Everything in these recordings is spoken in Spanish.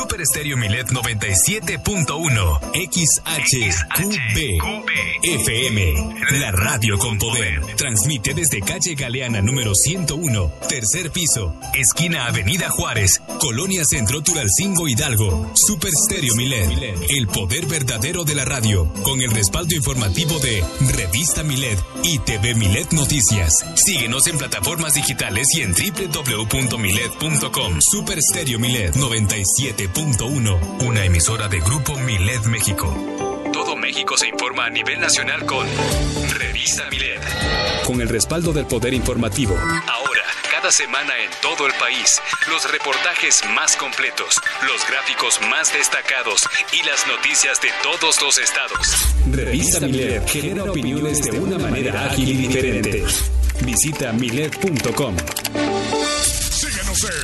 Super Estéreo Milet 97.1 XHQB FM, la radio con poder. Transmite desde calle Galeana número 101, tercer piso, esquina Avenida Juárez, Colonia Centro Tulalcingo Hidalgo. Super Estéreo Milet, el poder verdadero de la radio, con el respaldo informativo de Revista Milet y TV Milet Noticias. Síguenos en plataformas digitales y en www.milet.com. Super Estéreo Milet 97.1, una emisora de Grupo Milet México. Todo México se informa a nivel nacional con Revista Milet. Con el respaldo del poder informativo. Ahora, cada semana en todo el país, los reportajes más completos, los gráficos más destacados y las noticias de todos los estados. Revista Milet genera opiniones de una manera ágil y diferente. Visita milet.com. Síguenos en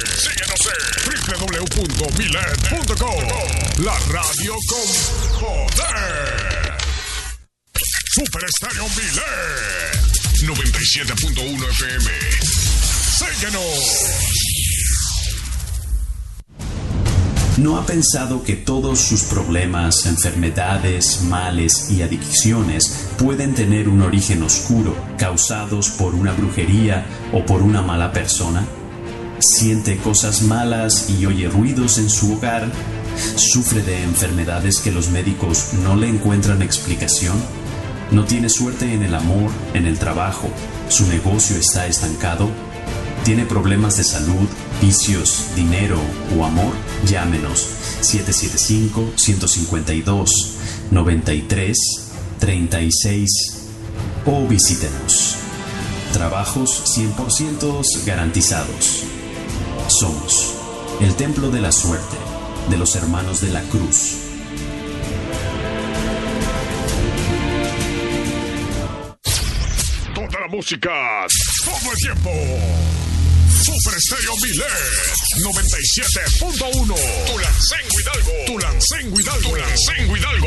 www.milet.com. La radio con poder. Super Estéreo Milet 97.1 FM. Síguenos. ¿No ha pensado que todos sus problemas, enfermedades, males y adicciones pueden tener un origen oscuro, causados por una brujería o por una mala persona? ¿Siente cosas malas y oye ruidos en su hogar? ¿Sufre de enfermedades que los médicos no le encuentran explicación? ¿No tiene suerte en el amor, en el trabajo? ¿Su negocio está estancado? ¿Tiene problemas de salud, vicios, dinero o amor? Llámenos 775-152-93-36 o visítenos. Trabajos 100% garantizados. Somos el Templo de la Suerte de los Hermanos de la Cruz. Toda la música, todo el tiempo. Super Estéreo Milet 97.1. Tulancingo Hidalgo. Tulancingo Hidalgo. Tulancingo Hidalgo.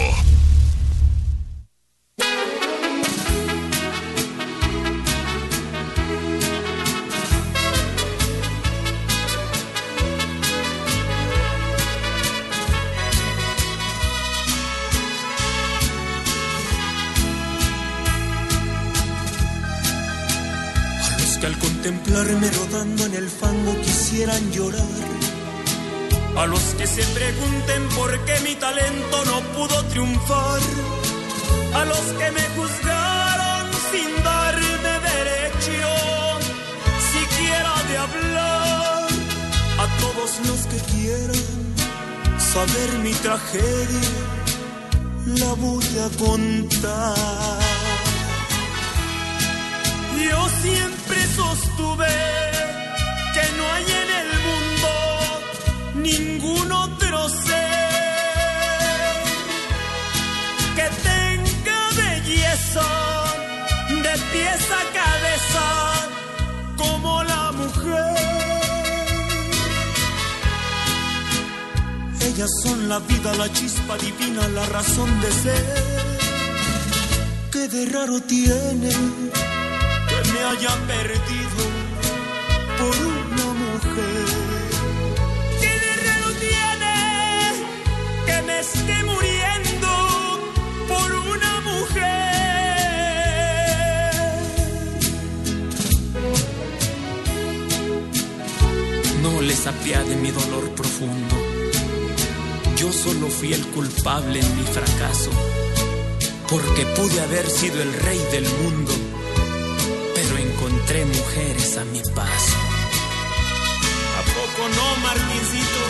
Que al contemplarme rodando en el fango quisieran llorar, a los que se pregunten por qué mi talento no pudo triunfar, a los que me juzgaron sin darme derecho siquiera de hablar, a todos los que quieran saber mi tragedia, la voy a contar. Yo siempre sostuve que no hay en el mundo ningún otro ser que tenga belleza de pies a cabeza como la mujer. Ellas son la vida, la chispa divina, la razón de ser. ¿Qué de raro tiene que me haya perdido por una mujer? ¿Qué de raro tiene que me esté muriendo por una mujer? No les apiade mi dolor profundo. Yo solo fui el culpable en mi fracaso, porque pude haber sido el rey del mundo, pero encontré mujeres a mi paso. ¿A poco no, Martincito?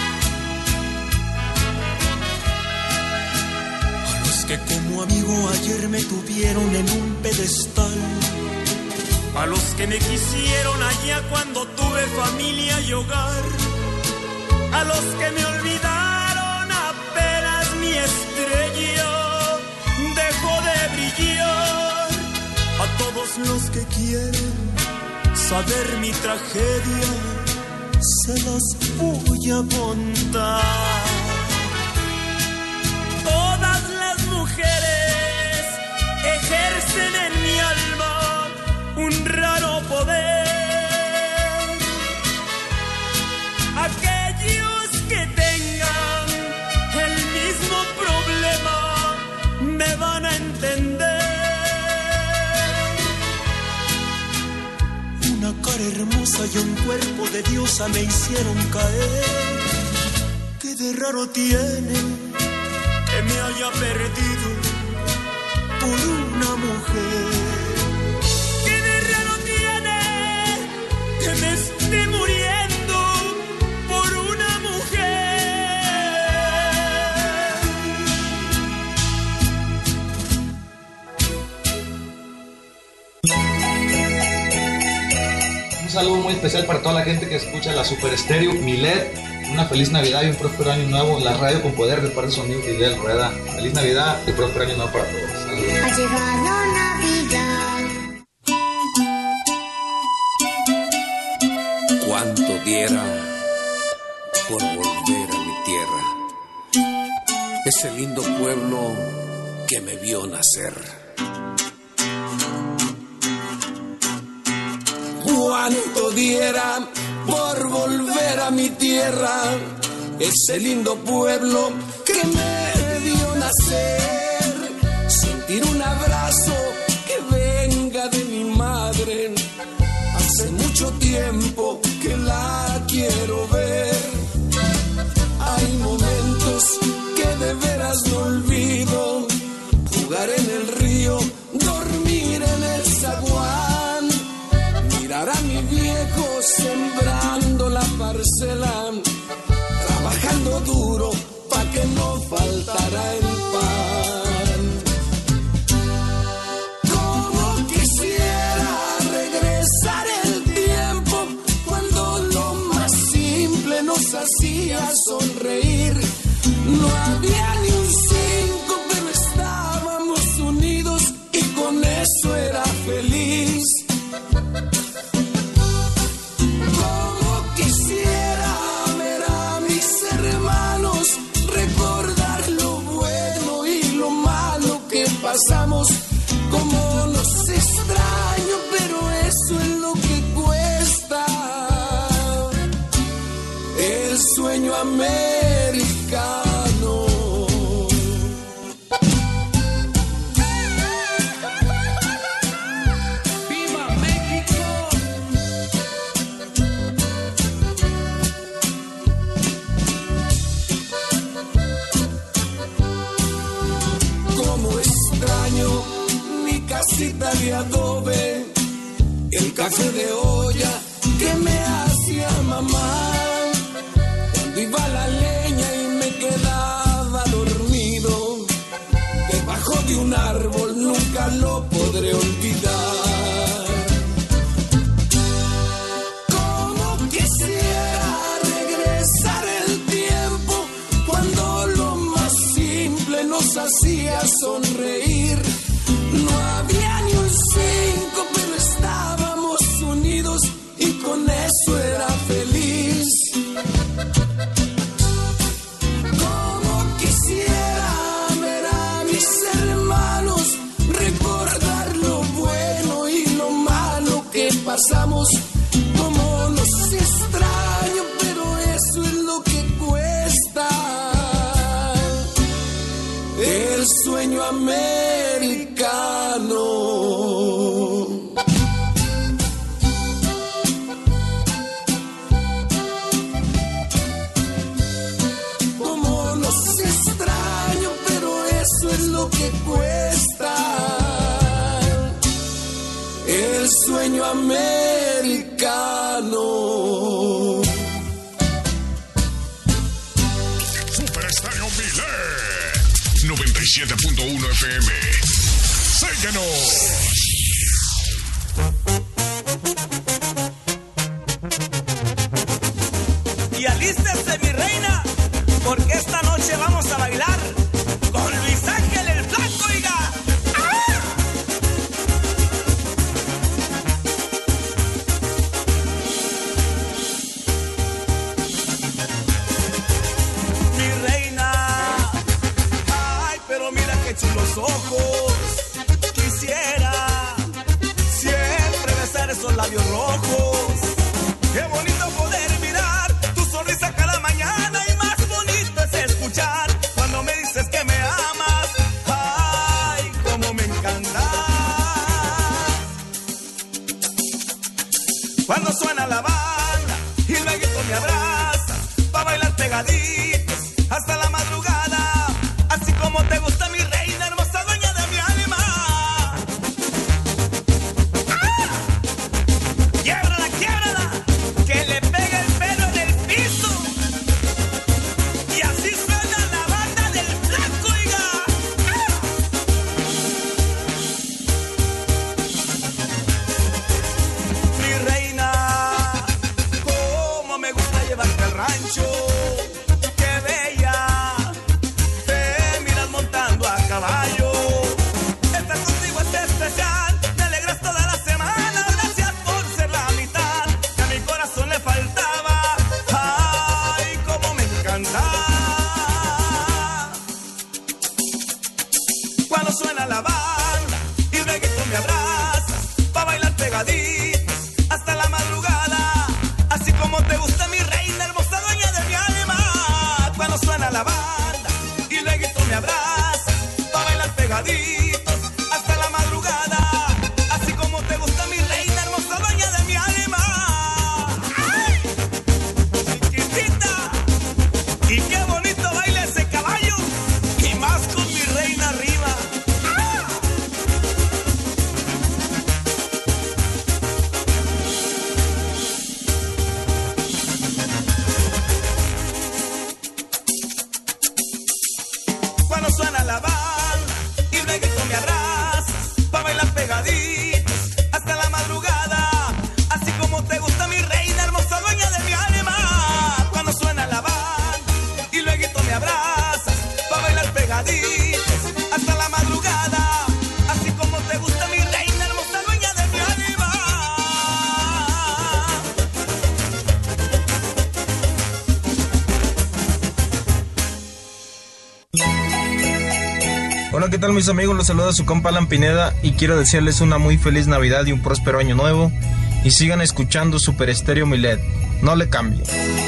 A los que como amigo ayer me tuvieron en un pedestal, a los que me quisieron allá cuando tuve familia y hogar, a los que me olvidaron apenas mi estrella dejó de brillar, a todos los que quieren saber mi tragedia, se las voy a contar. Todas las mujeres ejercen en mi alma un raro poder. Aquellos que tengan cara hermosa y un cuerpo de diosa me hicieron caer. Qué de raro tiene que me haya perdido por una mujer. Qué de raro tiene que me esté muriendo por una mujer. Un saludo muy especial para toda la gente que escucha la Super Estéreo Milet. Una feliz Navidad y un próspero año nuevo en la radio con poder de parte de su amigo Fidel Rueda. Feliz Navidad y próspero año nuevo para todos. Saludos. Ha llegado Navidad. Cuánto diera por volver a mi tierra, ese lindo pueblo que me vio nacer. Cuánto diera por volver a mi tierra, ese lindo pueblo que me vio nacer. Sentir un abrazo que venga de mi madre, hace mucho tiempo que la quiero ver. Hay momentos que de veras no olvido, jugar en el río, dormir en el zaguán, mirar a mi viejo sembrando la parcela, trabajando duro pa' que no faltara el pan. Como quisiera regresar el tiempo cuando lo más simple nos hacía sonreír. No había ni un 5, pero estábamos unidos y con eso era feliz. Como quisiera ver a mis hermanos, recordar lo bueno y lo malo que pasamos. Como los extraño, pero eso es lo que cuesta. El sueño americano. ¡Viva México! Como extraño mi casita de adobe, el café de olla que me hacía mamá. Cuando iba a la leña y me quedaba dormido debajo de un árbol, nunca lo podré olvidar. Como quisiera regresar el tiempo cuando lo más simple nos hacía sonreír. No había ni un 5, pero estábamos unidos y con eso era feliz. Como quisiera ver a mis hermanos, recordar lo bueno y lo malo que pasamos. Como los extraño, pero eso es lo que cuesta. El sueño americano. Como los extraño, pero eso es lo que cuesta. El sueño americano. Super Estéreo Milet 97.1 FM. Síguenos. Y alístese, mi reina, porque esta noche vamos a bailar con Luis Ángel el Flaco, oiga. ¡Ah! Mi reina, ay, pero mira qué chulos ojos. Quisiera siempre besar esos labios rojos. Qué bonito poder mirar tu sonrisa cada mañana, y más bonito es escuchar cuando me dices que me amas. Ay, cómo me encanta. Cuando suena la banda y luego me abrazas pa' bailar pegaditos hasta la madrugada, así como te gusta mi reina hermosa, dueña de mi alma. ¡Ah! Quiebrala, quiebrala, que le pegue el pelo en el piso. Y así suena la banda del Flaco, oiga. ¡Ah! Mi reina, cómo me gusta llevarte al rancho. Qué bella, te miras montando a caballo. Estar contigo es especial, me alegras toda la semana. Gracias por ser la mitad que a mi corazón le faltaba. Ay, cómo me encanta cuando suena la banda y luego me abrazas pa' bailar pegaditos hasta la madrugada, así como te gusta mi reina hermosa, dueña de mi alma. Cuando suena la banda y luego me abrazas pa' bailar pegaditos hasta la madrugada, así como te gusta mi reina hermosa, dueña de mi alma. ¡Ay! Chiquitita, y qué bonito baila ese caballo, y más con mi reina arriba. ¡Ah! Cuando suena la banda y luego me abrazas pa' bailar pegaditos hasta la madrugada, así como te gusta mi reina hermosa, dueña de mi alma. Cuando suena la banda y luego me abrazas pa' bailar pegaditos hasta la madrugada, así como te gusta mi reina hermosa, dueña de mi alma. Hola, ¿qué tal mis amigos? Los saluda su compa Alan Pineda y quiero desearles una muy feliz Navidad y un próspero año nuevo, y sigan escuchando Super Estéreo Milet, no le cambien.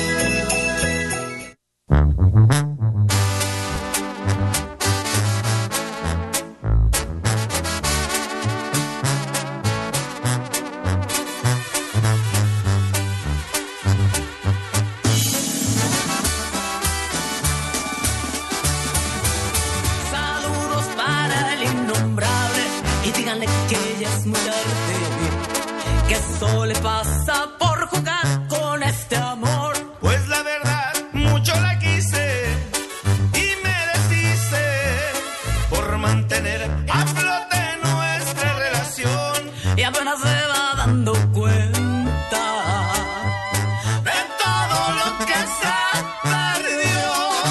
Saludos para el innombrable y díganle que ella es muy tarde, que solo le pasa por jugar con este amor. Pues la verdad, mucho la quise y me deshice por mantener a flote nuestra relación. Y apenas se va dando cuenta De todo lo que se perdió.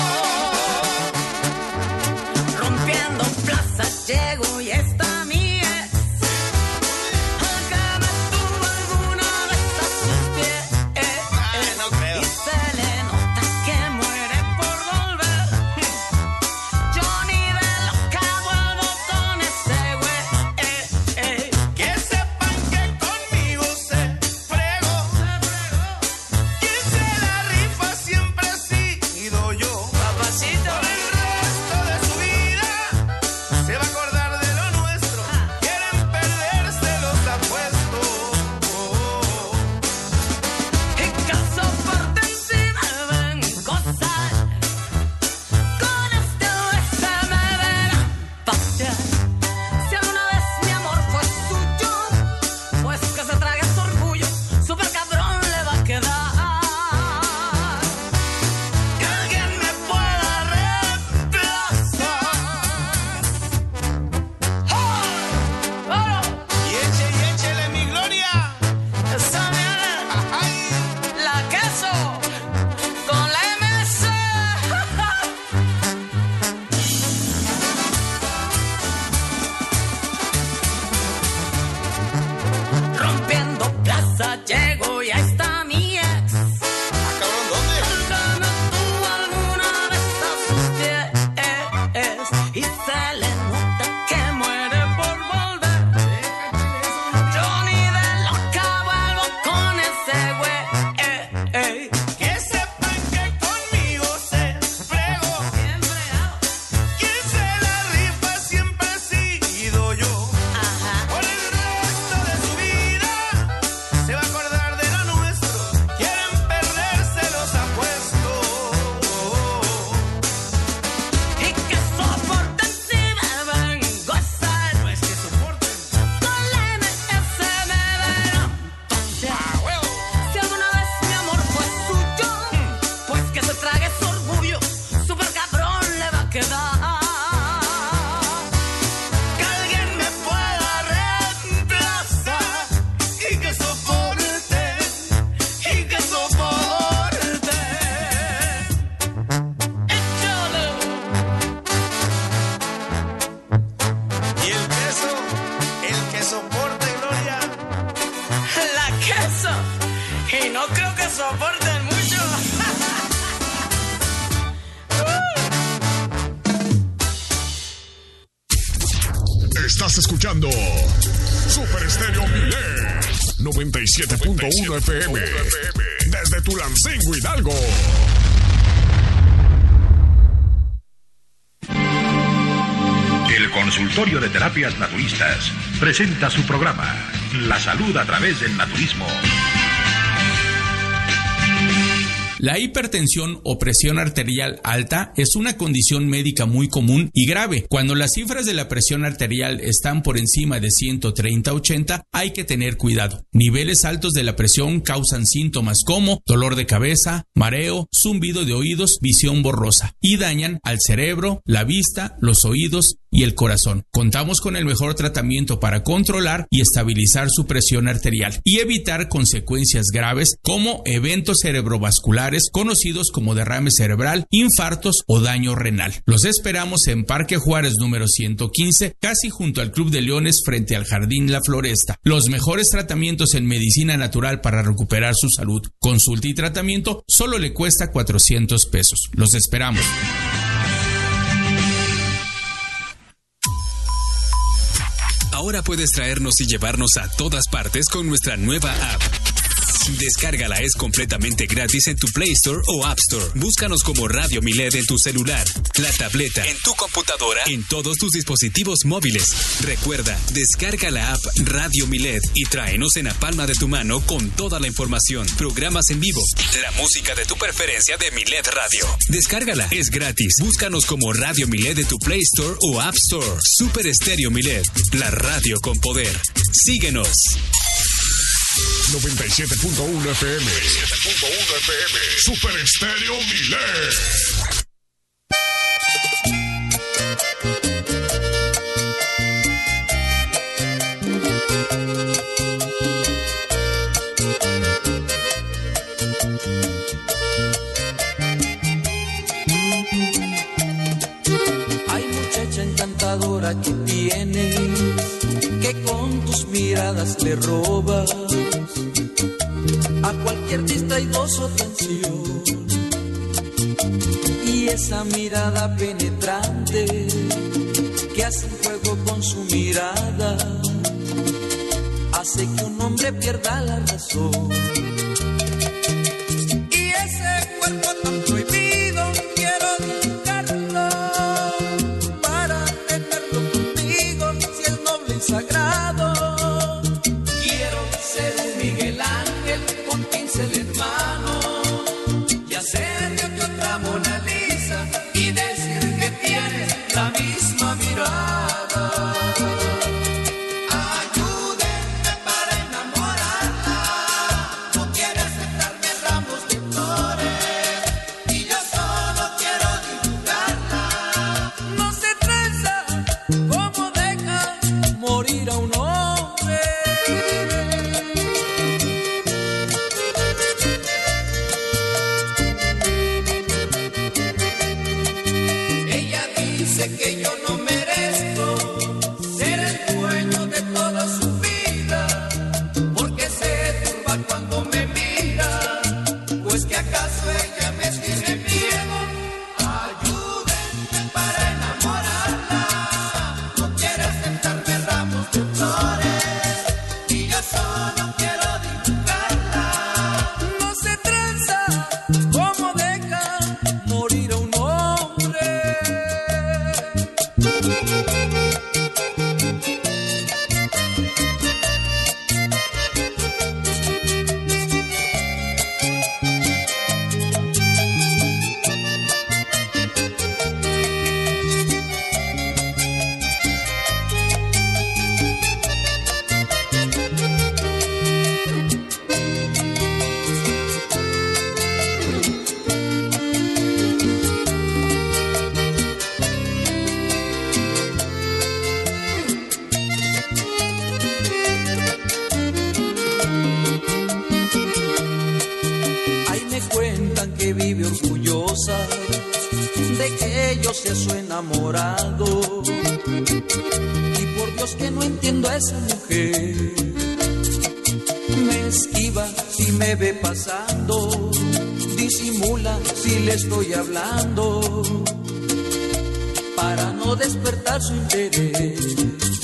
rompiendo plazas llego y está mi ex. Acá me tuvo alguna vez a sus pies. No que soporten mucho. Estás escuchando Super Estéreo Milet 97.1 FM desde Tulancingo, Hidalgo. El Consultorio de Terapias Naturistas presenta su programa La Salud a través del Naturismo. La hipertensión o presión arterial alta es una condición médica muy común y grave. Cuando las cifras de la presión arterial están por encima de 130/80, hay que tener cuidado. Niveles altos de la presión causan síntomas como dolor de cabeza, mareo, zumbido de oídos, visión borrosa y dañan al cerebro, la vista, los oídos y el corazón. Contamos con el mejor tratamiento para controlar y estabilizar su presión arterial y evitar consecuencias graves como eventos cerebrovasculares conocidos como derrame cerebral, infartos o daño renal. Los esperamos en Parque Juárez número 115, casi junto al Club de Leones frente al Jardín La Floresta. Los mejores tratamientos en medicina natural para recuperar su salud. Consulta y tratamiento solo le cuesta 400 pesos. Los esperamos. Ahora puedes traernos y llevarnos a todas partes con nuestra nueva app. Descárgala, es completamente gratis en tu Play Store o App Store. Búscanos como Radio Milet en tu celular, la tableta, en tu computadora, en todos tus dispositivos móviles. Recuerda, descarga la app Radio Milet y tráenos en la palma de tu mano con toda la información, programas en vivo, la música de tu preferencia de Milet Radio. Descárgala, es gratis. Búscanos como Radio Milet de tu Play Store o App Store. Super Estéreo Milet, la radio con poder. Síguenos. 97.1 FM. 97.1 FM. Super Estéreo Milet. Ay, muchacha encantadora que tienes, que con tus miradas le robas a cualquier distraigoso atención. Y esa mirada penetrante que hace un juego con su mirada hace que un hombre pierda la razón. Y ese cuerpo tan prohibido quiero dibujarlo para tenerlo conmigo si es noble y sagrado. Quiero ser un Miguel Ángel con pincel en mano y hacerte otra Mona Lisa y decir que tienes la misma mirada. Ayúdenme para enamorarla, no quiere aceptarme ramos de flores y yo solo quiero dibujarla. No se tranza como deja morir a un hombre. Ella dice que yo no merezco ser el dueño de toda su vida, porque se turba cuando me mira, pues que acaso ella me tiene miedo. Ayúdenme para enamorarla, no quiere aceptarme ramos de flores y yo solo quiero dibujarla. No se tranza como deja morir a un hombre. Ahí me cuentan que vive orgullosa de que yo sea su enamorado. Y por Dios que no entiendo a esa mujer. Me esquiva si me ve pasando, disimula si le estoy hablando, para no despertar su interés.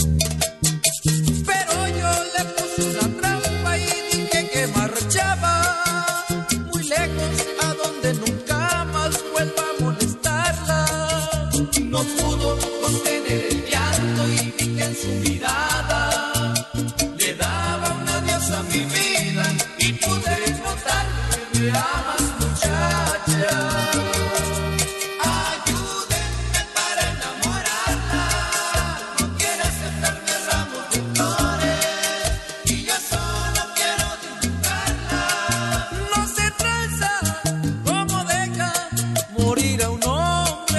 Pero yo le puse una trampa y dije que marchaba muy lejos, a donde nunca más vuelva a molestarla. No pudo contener el llanto y vi que en su mirada le daba un adiós a mi vida y pude notar que me amas, muchacha. Ayúdenme para enamorarla, no quiere aceptarme ramos de flores y yo solo quiero disfrutarla. No se tranza como deja morir a un hombre.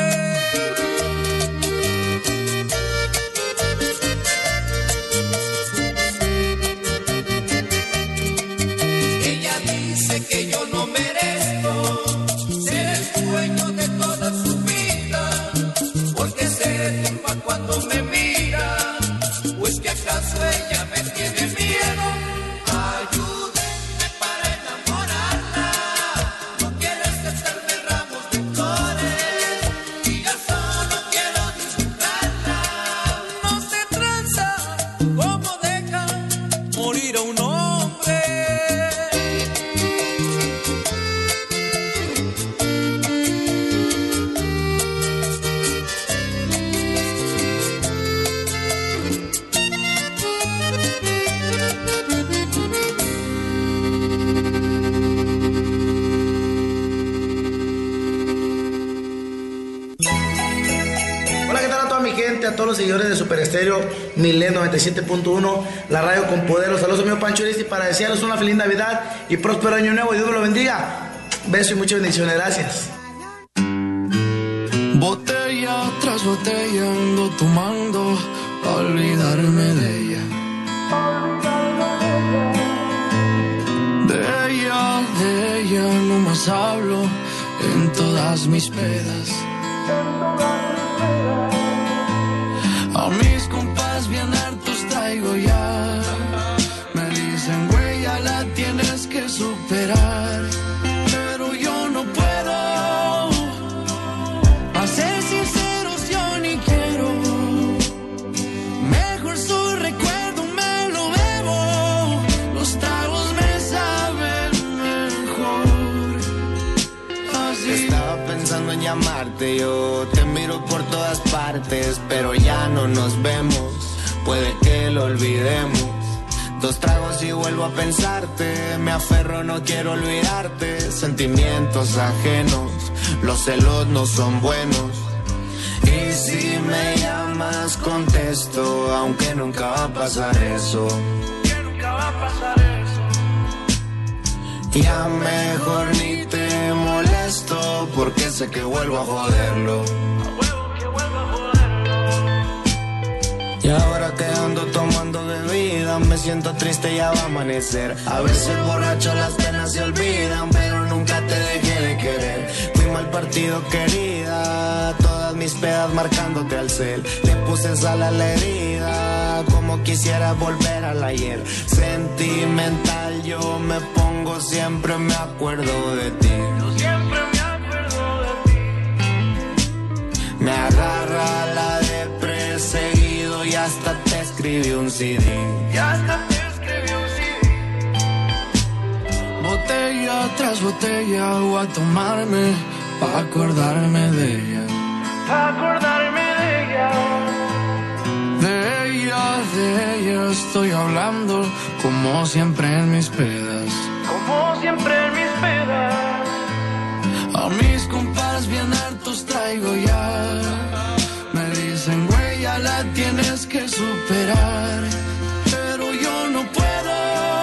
Ella dice que yo no merezco ser el dueño de toda su vida, porque se turba cuando me mira, o es que acaso ella me tiene miedo. Ayúdenme para enamorarla, no quiere aceptarme ramos de flores y yo solo quiero disfrutarla. No se tranza como deja morir a un hombre. Hola, ¿qué tal a toda mi gente? A todos los seguidores de Super Estéreo Milet 97.1, la radio con poder. Los saludos, amigo Pancho Aristi, para desearles una feliz Navidad y próspero año nuevo. Y Dios me lo bendiga. Besos y muchas bendiciones. Gracias. Botella tras botella ando tomando pa' olvidarme de ella. De ella no más hablo en todas mis pedas. A mis compas bien hartos traigo ya. Me dicen, güey, ya la tienes que superar. Pero yo no puedo. A ser sinceros, yo ni quiero. Mejor su recuerdo me lo bebo. Los tragos me saben mejor. Así. Estaba pensando en llamarte, yo te miro por todas partes, pero ya no nos vemos, puede que lo olvidemos. 2 tragos y vuelvo a pensarte, me aferro, no quiero olvidarte. Sentimientos ajenos, los celos no son buenos. Y si me llamas contesto, aunque nunca va a pasar eso. Ya mejor ni te molesto, porque sé que vuelvo a joderlo. Y ahora que ando tomando bebida, me siento triste, ya va a amanecer. A veces borracho las penas se olvidan, pero nunca te dejé de querer. Fui mal partido, querida, todas mis pedas marcándote al cel. Le puse sal a la herida, como quisiera volver al ayer. Sentimental yo me pongo, siempre me acuerdo de ti. Yo siempre me acuerdo de ti. Me agarra la depre seguido y hasta te escribí un CD. Botella tras botella voy a tomarme pa' acordarme de ella. De ella estoy hablando como siempre en mis pedas. A mis compas bien hartos traigo ya. Me dicen, güey, ya la tienes que superar. Pero yo no puedo.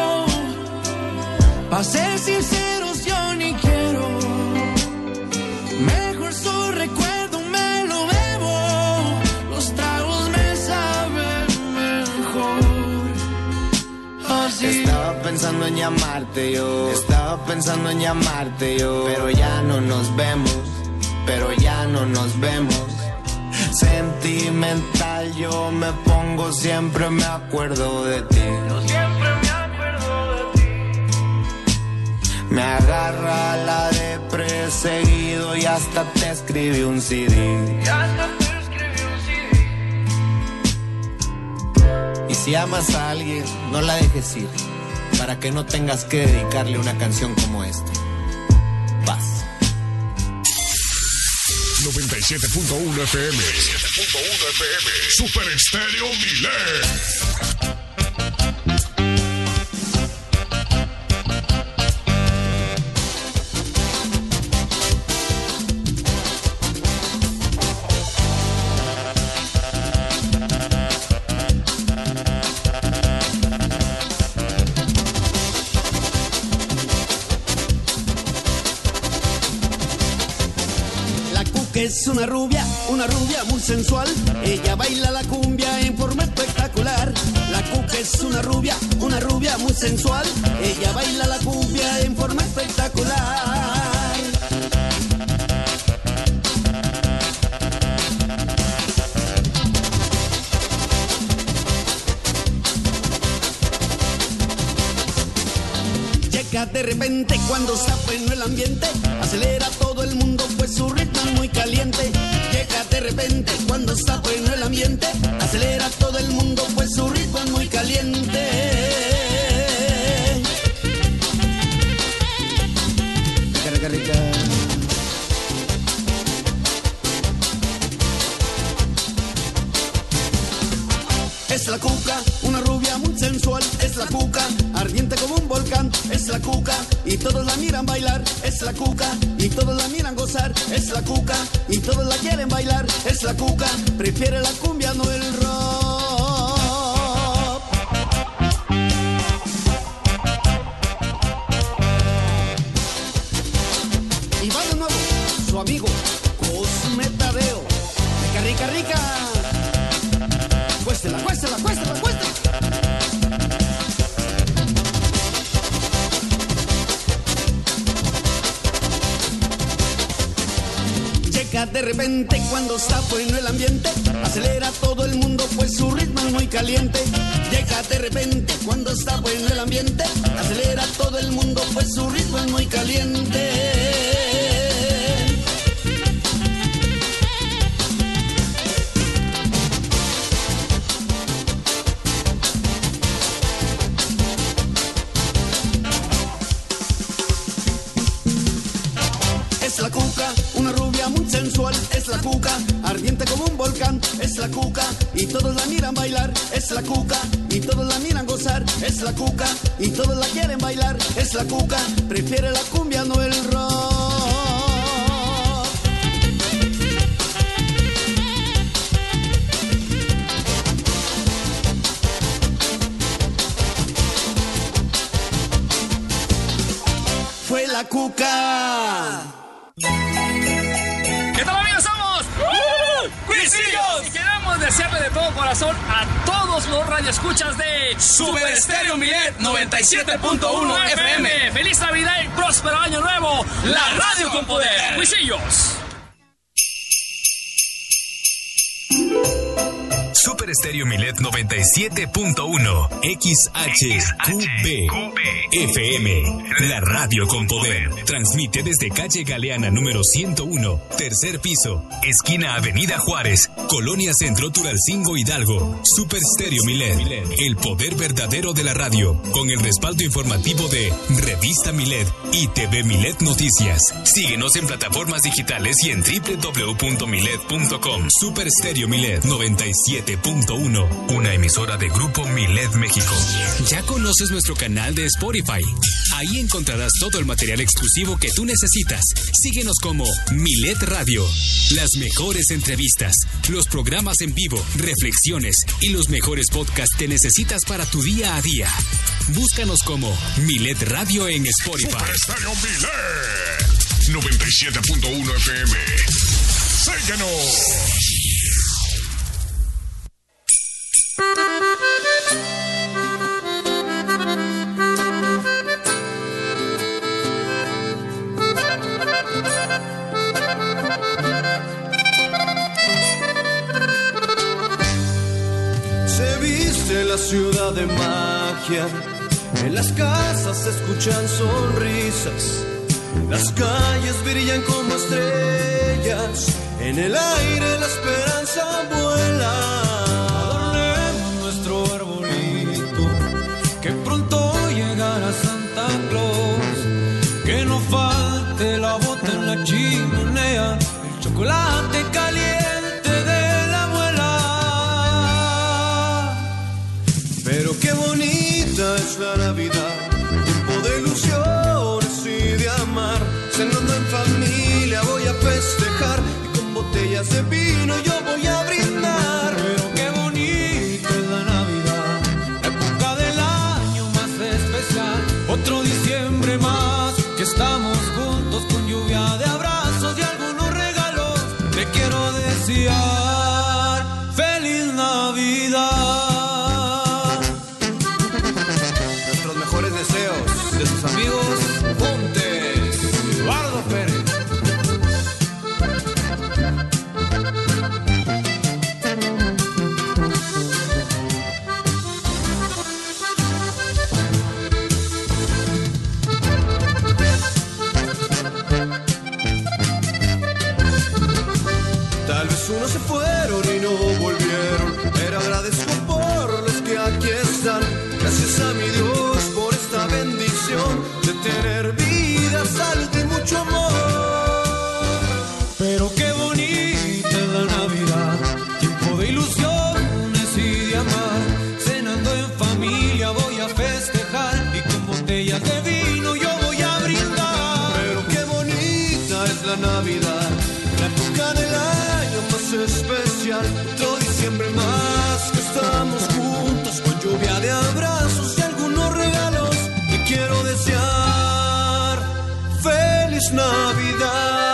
Pa' ser sinceros, yo ni quiero. Mejor su recuerdo me lo bebo. Los tragos me saben mejor. Así. Estaba pensando en llamarte yo. Estaba pensando en llamarte yo. Pero ya no nos vemos. Pero ya no nos vemos. Sentimental yo me pongo, siempre me acuerdo de ti. Yo siempre me acuerdo de ti. Me agarra la depre seguido y hasta te escribí un CD. Y si amas a alguien, no la dejes ir, para que no tengas que dedicarle una canción como esta. Vas. 97.1 FM. 97.1 FM. Super Estéreo Milet. Es una rubia muy sensual. Ella baila la cumbia en forma espectacular. La Cuca es una rubia muy sensual. Ella baila la cumbia en forma espectacular. Llega de repente cuando está bueno el ambiente, acelera todo el mundo pues su ritmo es muy caliente. Llega de repente cuando está bueno el ambiente, acelera todo el mundo pues su ritmo es muy caliente. Rica, rica, rica. Es la Cuca, una rubia muy sensual. Es la Cuca, ardiente como un volcán. Es la Cuca y todos la miran bailar. Es la Cuca y todos la miran gozar. Es la Cuca y todos la quieren bailar. Es la Cuca, prefiere la cumbia, no el rock. Y va de nuevo su amigo Cosme Tadeo. Rica, rica, rica. Cuéstela, cuéstela, cuéstela, cuéstela. Llega de repente cuando está bueno el ambiente, acelera todo el mundo pues su ritmo es muy caliente. Llega de repente cuando está bueno el ambiente, acelera todo el mundo pues su ritmo es muy caliente. Es la Cuca, una rubia muy sensual. Es la Cuca, ardiente como un volcán. Es la Cuca y todos la miran bailar. Es la Cuca y todos la miran gozar. Es la Cuca y todos la quieren bailar. Es la Cuca, prefiere la cumbia, no el rock. Fue la Cuca. ¿Qué tal, amigos? Somos Cuisillos y queremos desearle de todo corazón a todos los radioescuchas de Super Estéreo Milet 97.1 FM. ¡Feliz Navidad y próspero año nuevo! La radio con poder. Cuisillos. Super Estéreo Milet 97.1 XHQB FM, la radio con poder. Transmite desde calle Galeana número 101, tercer piso, esquina Avenida Juárez, Colonia Centro, Tulalcingo, Hidalgo. Super Estéreo Milet, el poder verdadero de la radio, con el respaldo informativo de Revista Milet y TV Milet Noticias. Síguenos en plataformas digitales y en www.milet.com. Super Estéreo Milet 97.1, una emisora de Grupo Milet México. ¿Ya conoces nuestro canal de Spotify? Ahí encontrarás todo el material exclusivo que tú necesitas. Síguenos como Milet Radio. Las mejores entrevistas, los programas en vivo, reflexiones y los mejores podcasts que necesitas para tu día a día. Búscanos como Milet Radio en Spotify. Super Estéreo Milet 97.1 FM. Síguenos. Se viste la ciudad de magia En las casas se escuchan sonrisas, las calles brillan como estrellas, en el aire la esperanza vuela. Adornemos nuestro arbolito, que pronto llegará Santa Claus, que no falte la bota en la chimenea, el chocolate caliente de la abuela. Pero qué bonita es la Navidad, tiempo de ilusiones y de amar. Cenando en familia voy a festejar y con botellas de vino yo voy a brindar. Pero qué bonita es la Navidad, la época del año más especial. Otro diciembre más que estamos juntos con lluvia de abrazos y algunos regalos. Te quiero desear feliz Navidad. Nuestros mejores deseos de sus amigos Montes, Eduardo Pérez. Tal vez unos se fueron y no volvieron, pero agradezco por los que aquí están. Gracias a mi Dios por esta bendición de tener vida, salud y mucho amor. Pero qué bonita es la Navidad, tiempo de ilusiones y de amar. Cenando en familia voy a festejar y con botellas de vino yo voy a brindar. Pero qué bonita es la Navidad, la época del año más especial. Otro diciembre más que estamos juntos con lluvia de abrazos y algunos regalos. Y quiero desear feliz Navidad.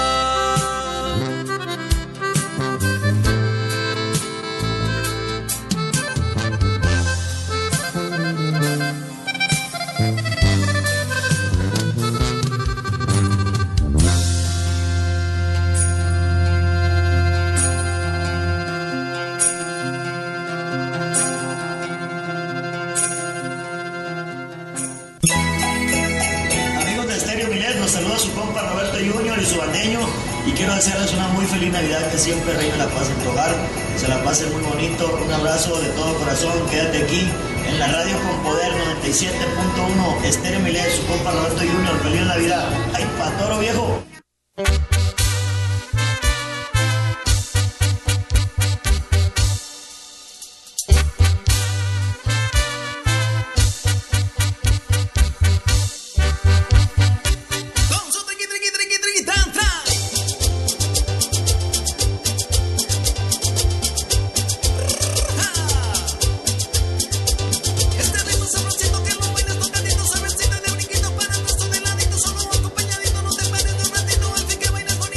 Saluda a su compa Roberto Junior y su bandeño, y quiero desearles una muy feliz Navidad, que siempre reine la paz en tu hogar, se la pasen muy bonito. Un abrazo de todo corazón, quédate aquí en la radio con poder 97.1 Estéreo Milet, su compa Roberto Junior. Feliz Navidad. ¡Ay, patoro viejo! Suavecito de brinquito para nuestro deladito, solo acompañadito, no te pares de un ratito, así que bailes bonito.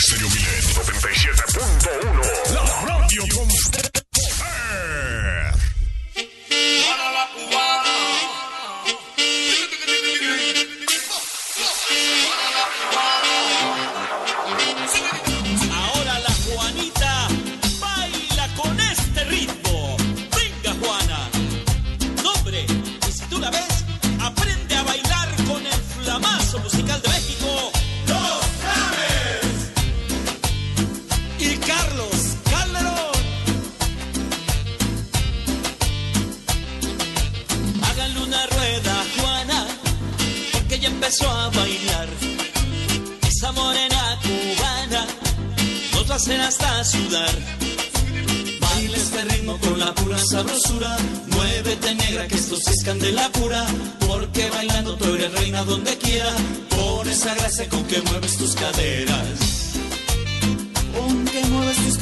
Estéreo Milet 97.1. La radio con poder. Para la cubana. Ahora la Juanita baila con este ritmo. Venga, Juana. Nombre, y si tú la ves, aprende a bailar con el flamazo musical de México. ¡Los Flames! Y Carlos Calderón. Háganle una rueda, Juana, porque ella empezó a bailar. Esa morena cubana nos va a hacer hasta sudar. Baila este ritmo con la pura sabrosura. Muévete, negra, que esto sí es candela pura. Porque bailando tú eres reina donde quiera. Por esa gracia con que mueves tus caderas. Con que mueves tus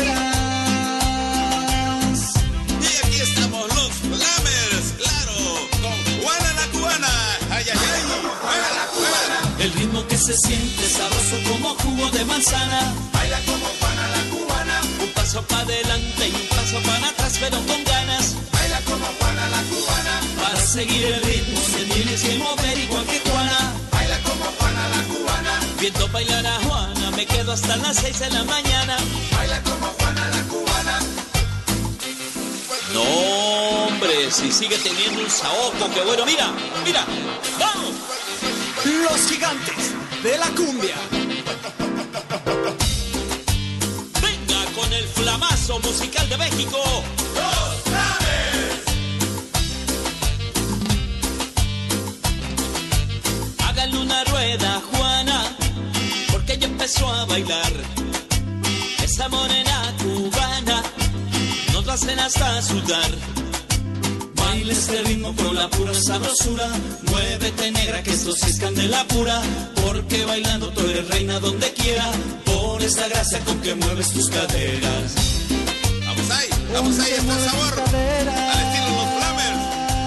caderas. Y aquí estamos los Flamers, claro, con Juana la cubana. Ay, ay, ay, Juana la cubana. El ritmo que se siente sabroso como jugo de manzana. Baila como Juana la cubana. Un paso para adelante y un paso para atrás, pero con ganas. Baila como Juana la cubana. Para seguir el ritmo te tienes que mover igual que Juana. Baila como Juana la cubana. Viendo bailar a Juana me quedo hasta las 6 de la mañana. Baila como Juana la cubana. No, hombre, si sigue teniendo un saoco, que bueno, mira, mira, vamos. Los gigantes de la cumbia. Venga con el flamazo musical de México. ¡Los Flames! Háganle una rueda, Juana, porque ella empezó a bailar. Esa morena cubana nos la hacen hasta sudar. Baila este ritmo con la pura sabrosura. Muévete, negra, que esto sí es candela pura. Porque bailando tú eres reina donde quiera. Por esa gracia con que mueves tus caderas. Vamos ahí, está el sabor. Al estilo Los Flamers.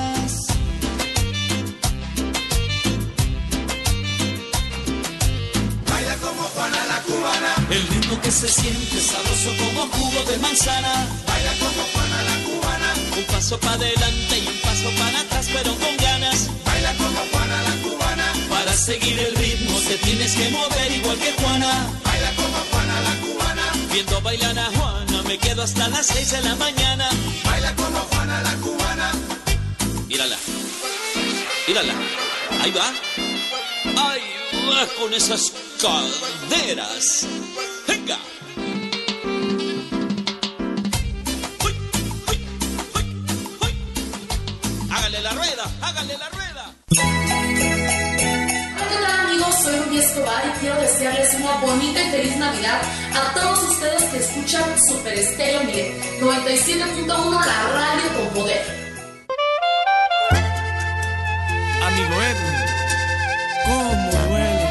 Baila como Juana la cubana. El ritmo que se siente sabroso como jugo de manzana. Baila como Juana la cubana. Un paso para adelante y un paso para atrás, pero con ganas. Baila como Juana la cubana. Para seguir el ritmo te tienes que mover igual que Juana. Baila como Juana la cubana. Viendo bailar a Juana me quedo hasta las 6 de la mañana. Baila como Juana la cubana. Mírala, mírala, ahí va. Ahí va con esas caderas. Venga. Hágale la rueda, hágale la rueda. Hola, ¿qué tal, amigos? Soy Rubí Escobar y quiero desearles una bonita y feliz Navidad a todos ustedes que escuchan Super Estéreo Milet 97.1, la radio con poder. Amigo Edwin, ¿cómo duele?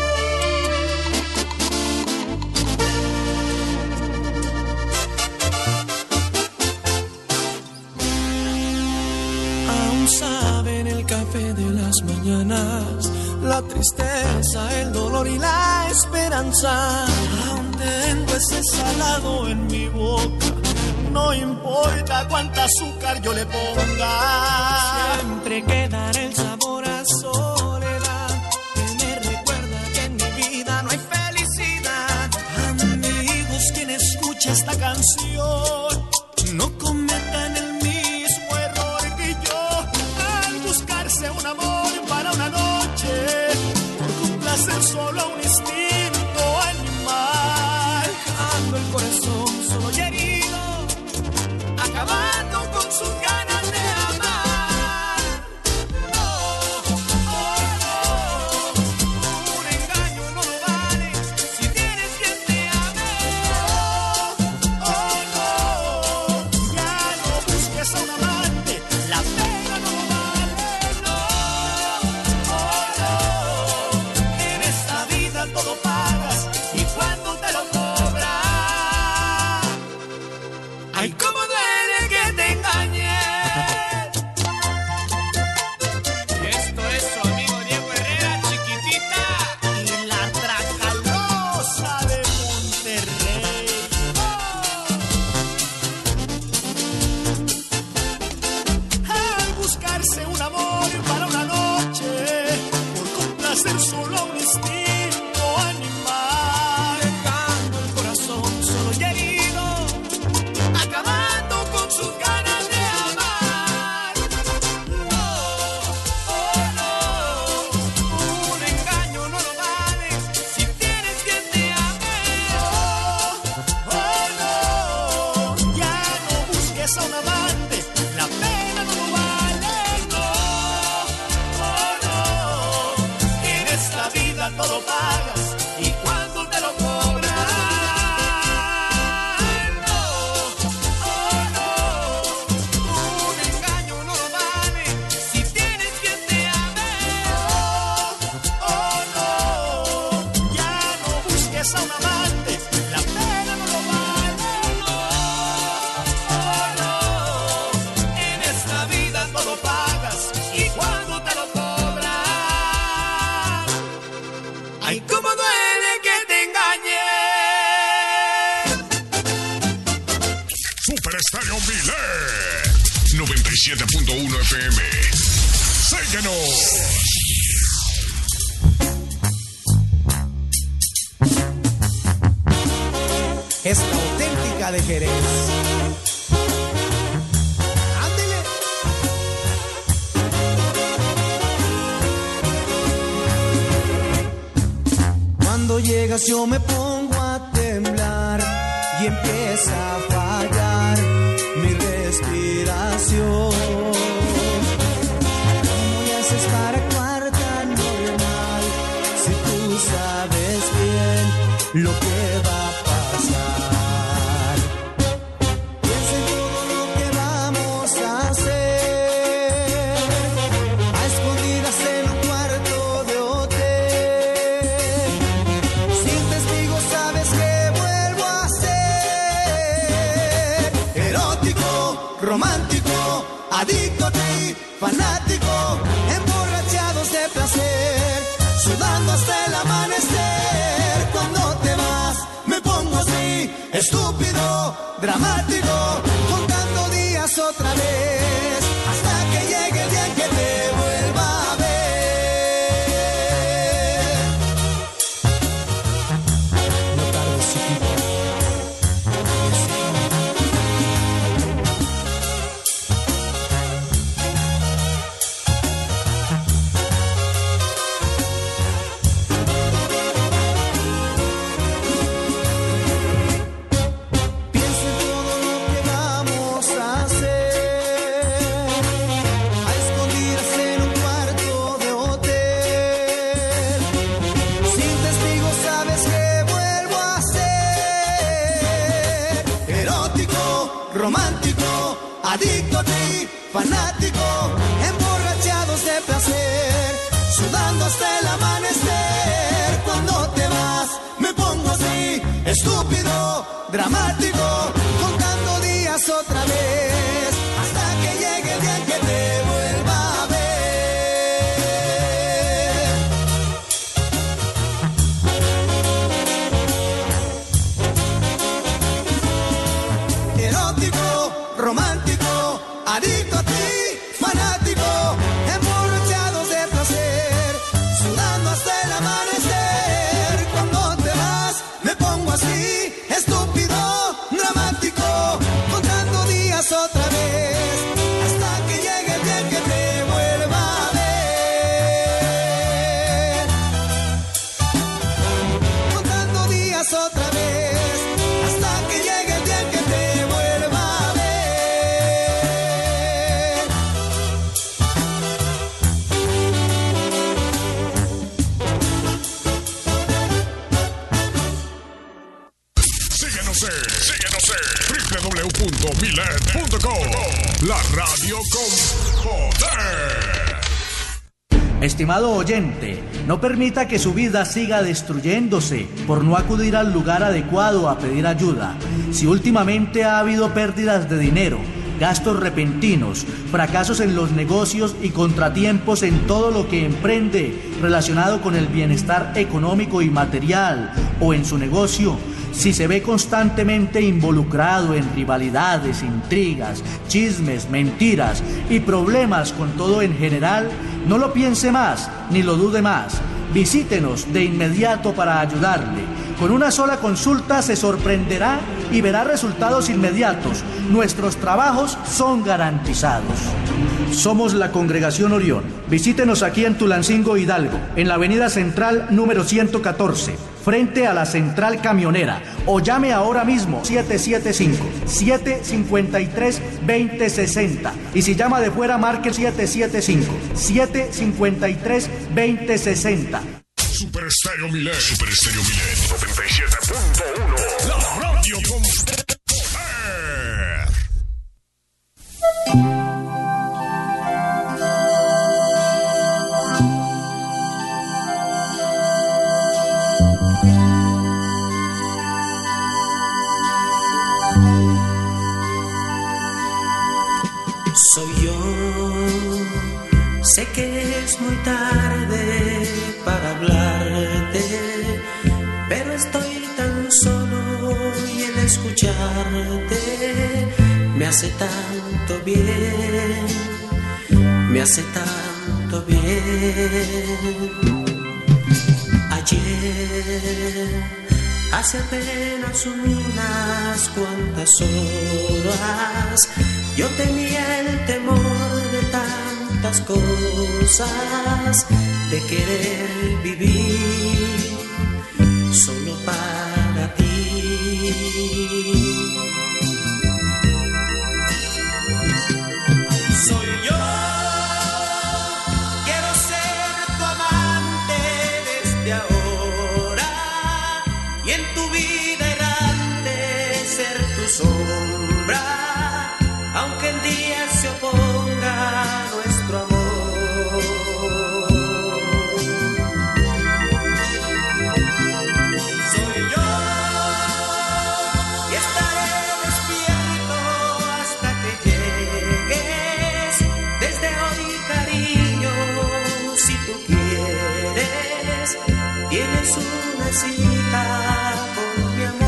Aún sabe en el café de las mañanas la tristeza, el dolor y la esperanza. Aún tengo ese salado en mi boca. No importa cuánta azúcar yo le ponga, siempre quedará el sabor a soledad que me recuerda que en mi vida no hay felicidad. Amigos, quien escucha esta canción, no cometan el mismo error que yo al buscarse un amor para una noche, por complacer solo a un instinto animal, dejando el corazón solo y herido, acabando con sus ganas de amar. No, oh no, un engaño no lo vale si tienes quien te ame. Oh no, ya no busques a un amante, la pena no vale. No, oh no, en esta ser solo un instinto animal, dejando el corazón solo y herido, acabando con sus ganas de amar. No, oh no, un engaño no lo vale si tienes quien te ame. Oh no, ya no busques a un amante, la pena no lo vale. Todo pagas y cuando te lo cobran. No, oh no, un engaño no lo vale si tienes quien te ame. Oh no, ya no busques a un amante, la pena no lo vale. No, oh no, en esta vida todo pagas y cuando te lo cobran. Ay, cómo duele que te engañe. Super Estéreo Milet 97.1 FM. Síguenos. Es la auténtica de Jerez. Cuando llegas yo me pongo a temblar y empieza a fallar mi respiración. ¿Cómo le haces para actuar tan normal si tú sabes bien lo que va a pasar? Piensa en todo lo que vamos a hacer a escondidas en un cuarto de hotel. Sin testigos sabes que vuelvo a ser erótico, romántico, adicto a ti, fanático, emborrachados de placer, sudando hasta el amanecer. Cuando te vas me pongo así, estúpido, dramático, contando días otra vez, hasta que llegue el día en que te vuelva a ver. No tardes, chiquito. Piensa en todo lo que vamos a hacer a escondidas en un cuarto de hotel. Sin testigos sabes que vuelvo a ser erótico, romántico, adicto a ti, fanático, emborrachados de placer, sudando hasta el amanecer. Cuando te vas me pongo así, estúpido, dramático, contando días otra vez, hasta que llegue el día en que te vuelva a ver. Erótico, romántico, adicto a ti, fanático, emborrachados de placer, sudando hasta el amanecer. Cuando te vas me pongo así, estúpido, dramático, contando días otra vez, hasta que llegue el día en que te vuelva a ver. Contando días otra vez, hasta que llegue el día en que te vuelva a ver. Síguenos en www.milet.com. La radio con poder. Estimado oyente, no permita que su vida siga destruyéndose por no acudir al lugar adecuado a pedir ayuda. Si últimamente ha habido pérdidas de dinero, gastos repentinos, fracasos en los negocios y contratiempos en todo lo que emprende relacionado con el bienestar económico y material o en su negocio, si se ve constantemente involucrado en rivalidades, intrigas, chismes, mentiras y problemas con todo en general, no lo piense más ni lo dude más. Visítenos de inmediato para ayudarle. Con una sola consulta se sorprenderá y verá resultados inmediatos. Nuestros trabajos son garantizados. Somos la Congregación Orión. Visítenos aquí en Tulancingo, Hidalgo, en la Avenida Central número 114, frente a la Central Camionera, o llame ahora mismo 775-753-2060. Y si llama de fuera, marque 775-753-2060. Super Estéreo Milet. Super Estéreo Milet 97.1. La radio con poder. Soy yo, sé que es muy tarde para hablarte, pero estoy tan solo y el escucharte me hace tanto bien, me hace tanto bien. Ayer, hace apenas unas cuantas horas, yo tenía el temor de tantas cosas, de querer vivir solo para ti. Soy yo, quiero ser tu amante desde ahora y en tu vida errante ser tu sombra, aunque el día se oponga a nuestro amor. Soy yo y estaré despierto hasta que llegues. Desde hoy, cariño, si tú quieres, tienes una cita con mi amor.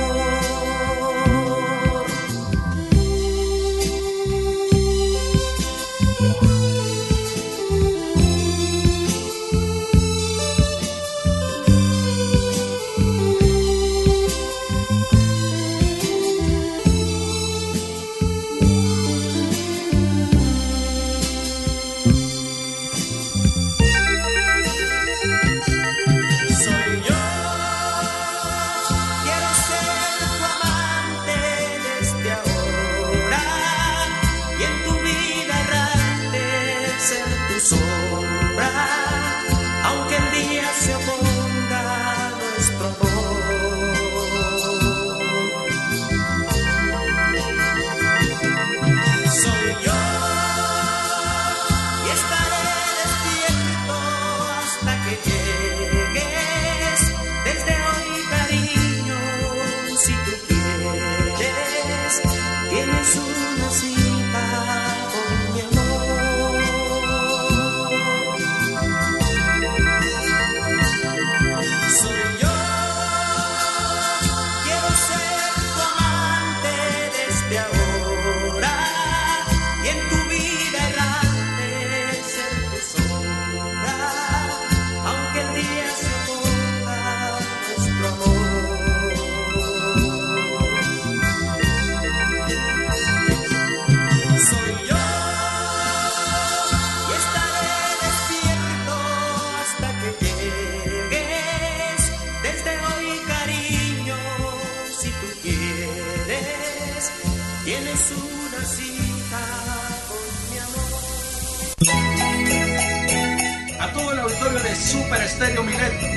Super Estéreo Milet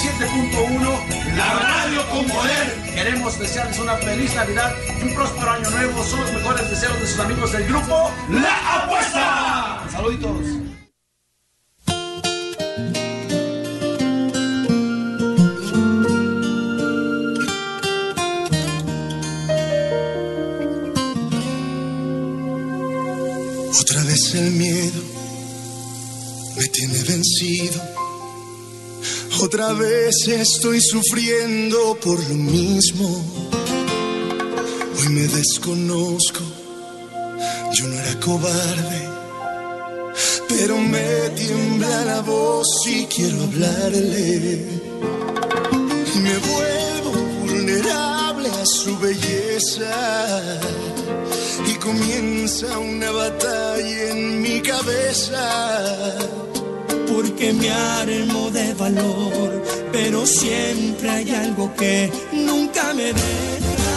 97.1, la radio con poder. Queremos desearles una feliz Navidad, un próspero año nuevo. Son los mejores deseos de sus amigos del grupo La Apuesta. Saluditos. Otra vez el miedo me tiene vencido. Otra vez estoy sufriendo por lo mismo. Hoy me desconozco, yo no era cobarde. pero me tiembla la voz y quiero hablarle. Y me vuelvo vulnerable a su belleza y comienza una batalla en mi cabeza. Porque me armo de valor, pero siempre hay algo que nunca me deja.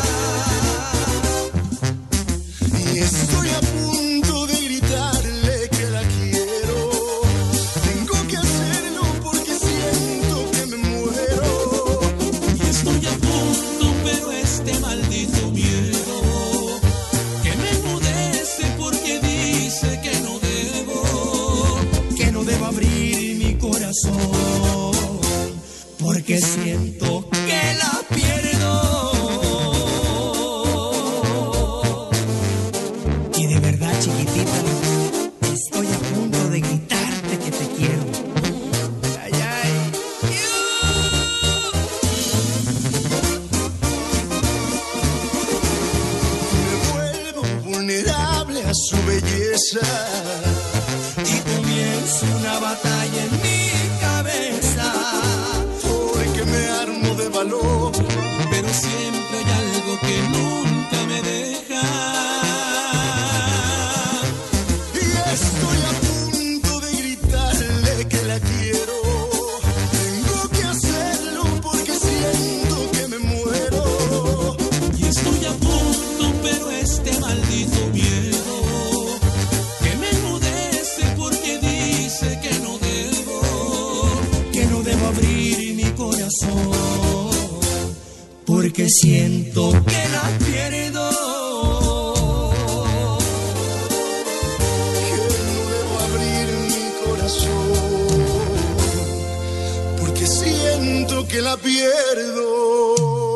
Y estoy a punto de gritarle que la quiero. Tengo que hacerlo porque siento que me muero. Y estoy a punto, pero este maldito miedo que me enmudece porque dice que no debo abrir mi corazón, porque siento que la pierdo. Y de verdad, chiquitita, estoy a punto de gritarte que te quiero. Ay, ay. Me vuelvo vulnerable a su belleza y comienza una batalla en mi cabeza. Porque me armo de valor, pero siempre hay algo que nunca me deja. Y estoy a punto de gritarle que la quiero. Tengo que hacerlo porque siento que me muero. Y estoy a punto, pero este maldito miedo que me enmudece porque dice que no debo abrir mi corazón, porque siento que la pierdo. Que no debo abrir mi corazón, porque siento que la pierdo.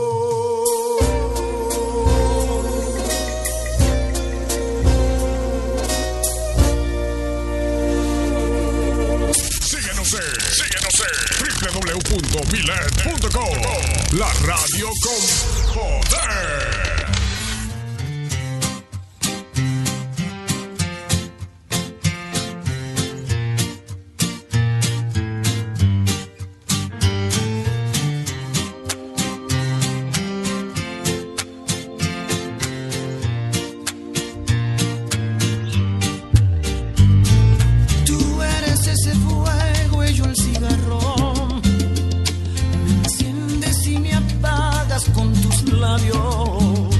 www.milet.com. La radio con poder. Tú eres ese fuego y yo el cigarrón. Me enciendes y me apagas con tus labios.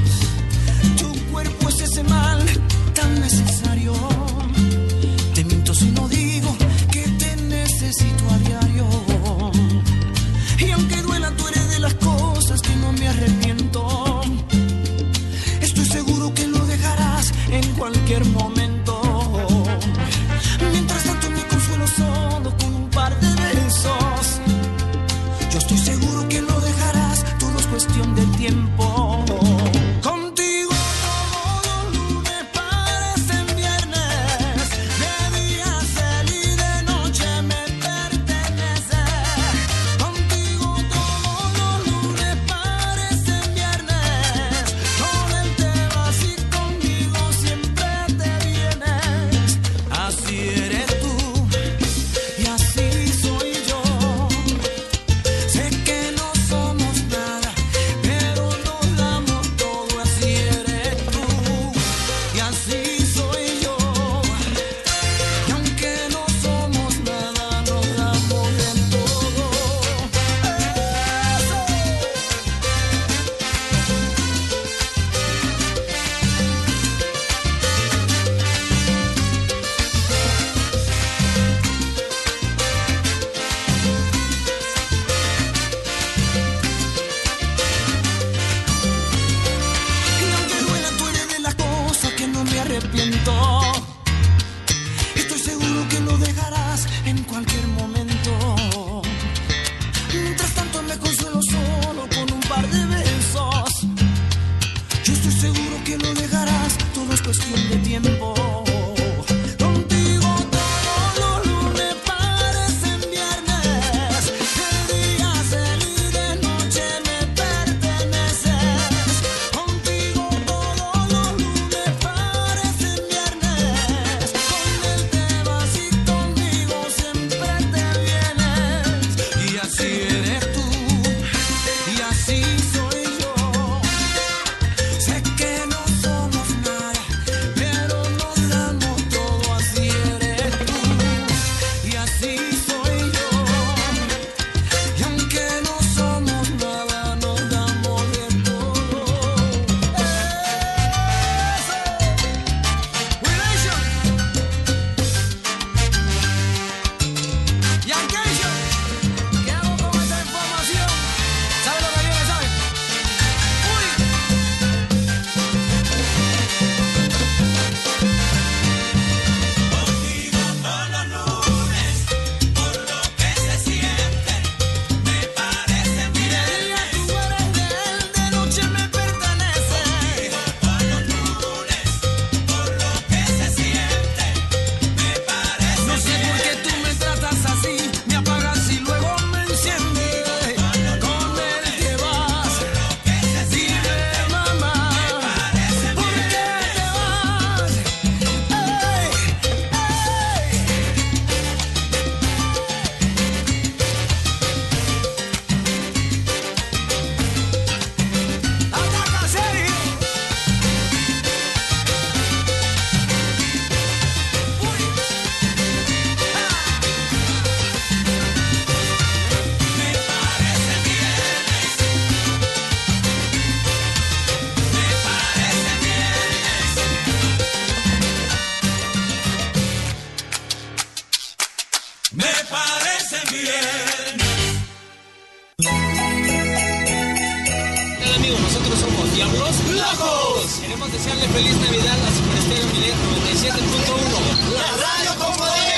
saludo, nosotros somos Diablos Locos. Queremos desearle feliz Navidad a Super Estéreo Milet 97.1. La radio con poder.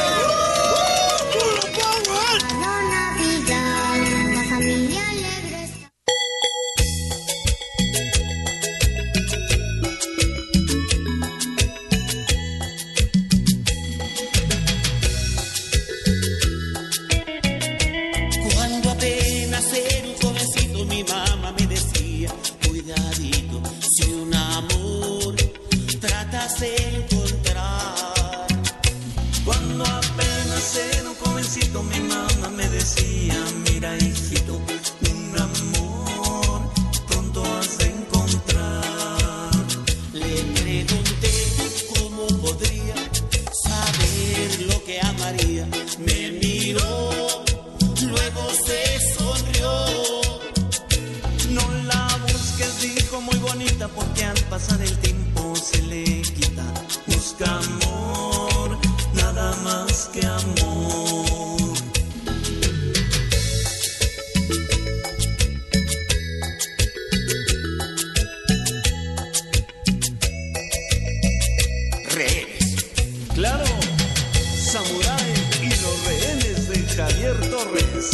La familia alegre está. Cuando apenas era un jovencito, mi mamá me decía, cuidadito, si un amor tratas de encontrar. Cuando apenas era un jovencito, mi mamá me decía, mira hijito, un amor pronto has de encontrar. Le pregunté cómo podría saber lo que amaría. Me miró, luego se sonrió. No la busques, dijo, muy bonita, porque al pasar el tiempo se le quita. Busca amor, nada más que amor. Rehenes. Claro, Samurai y los rehenes de Javier Torres.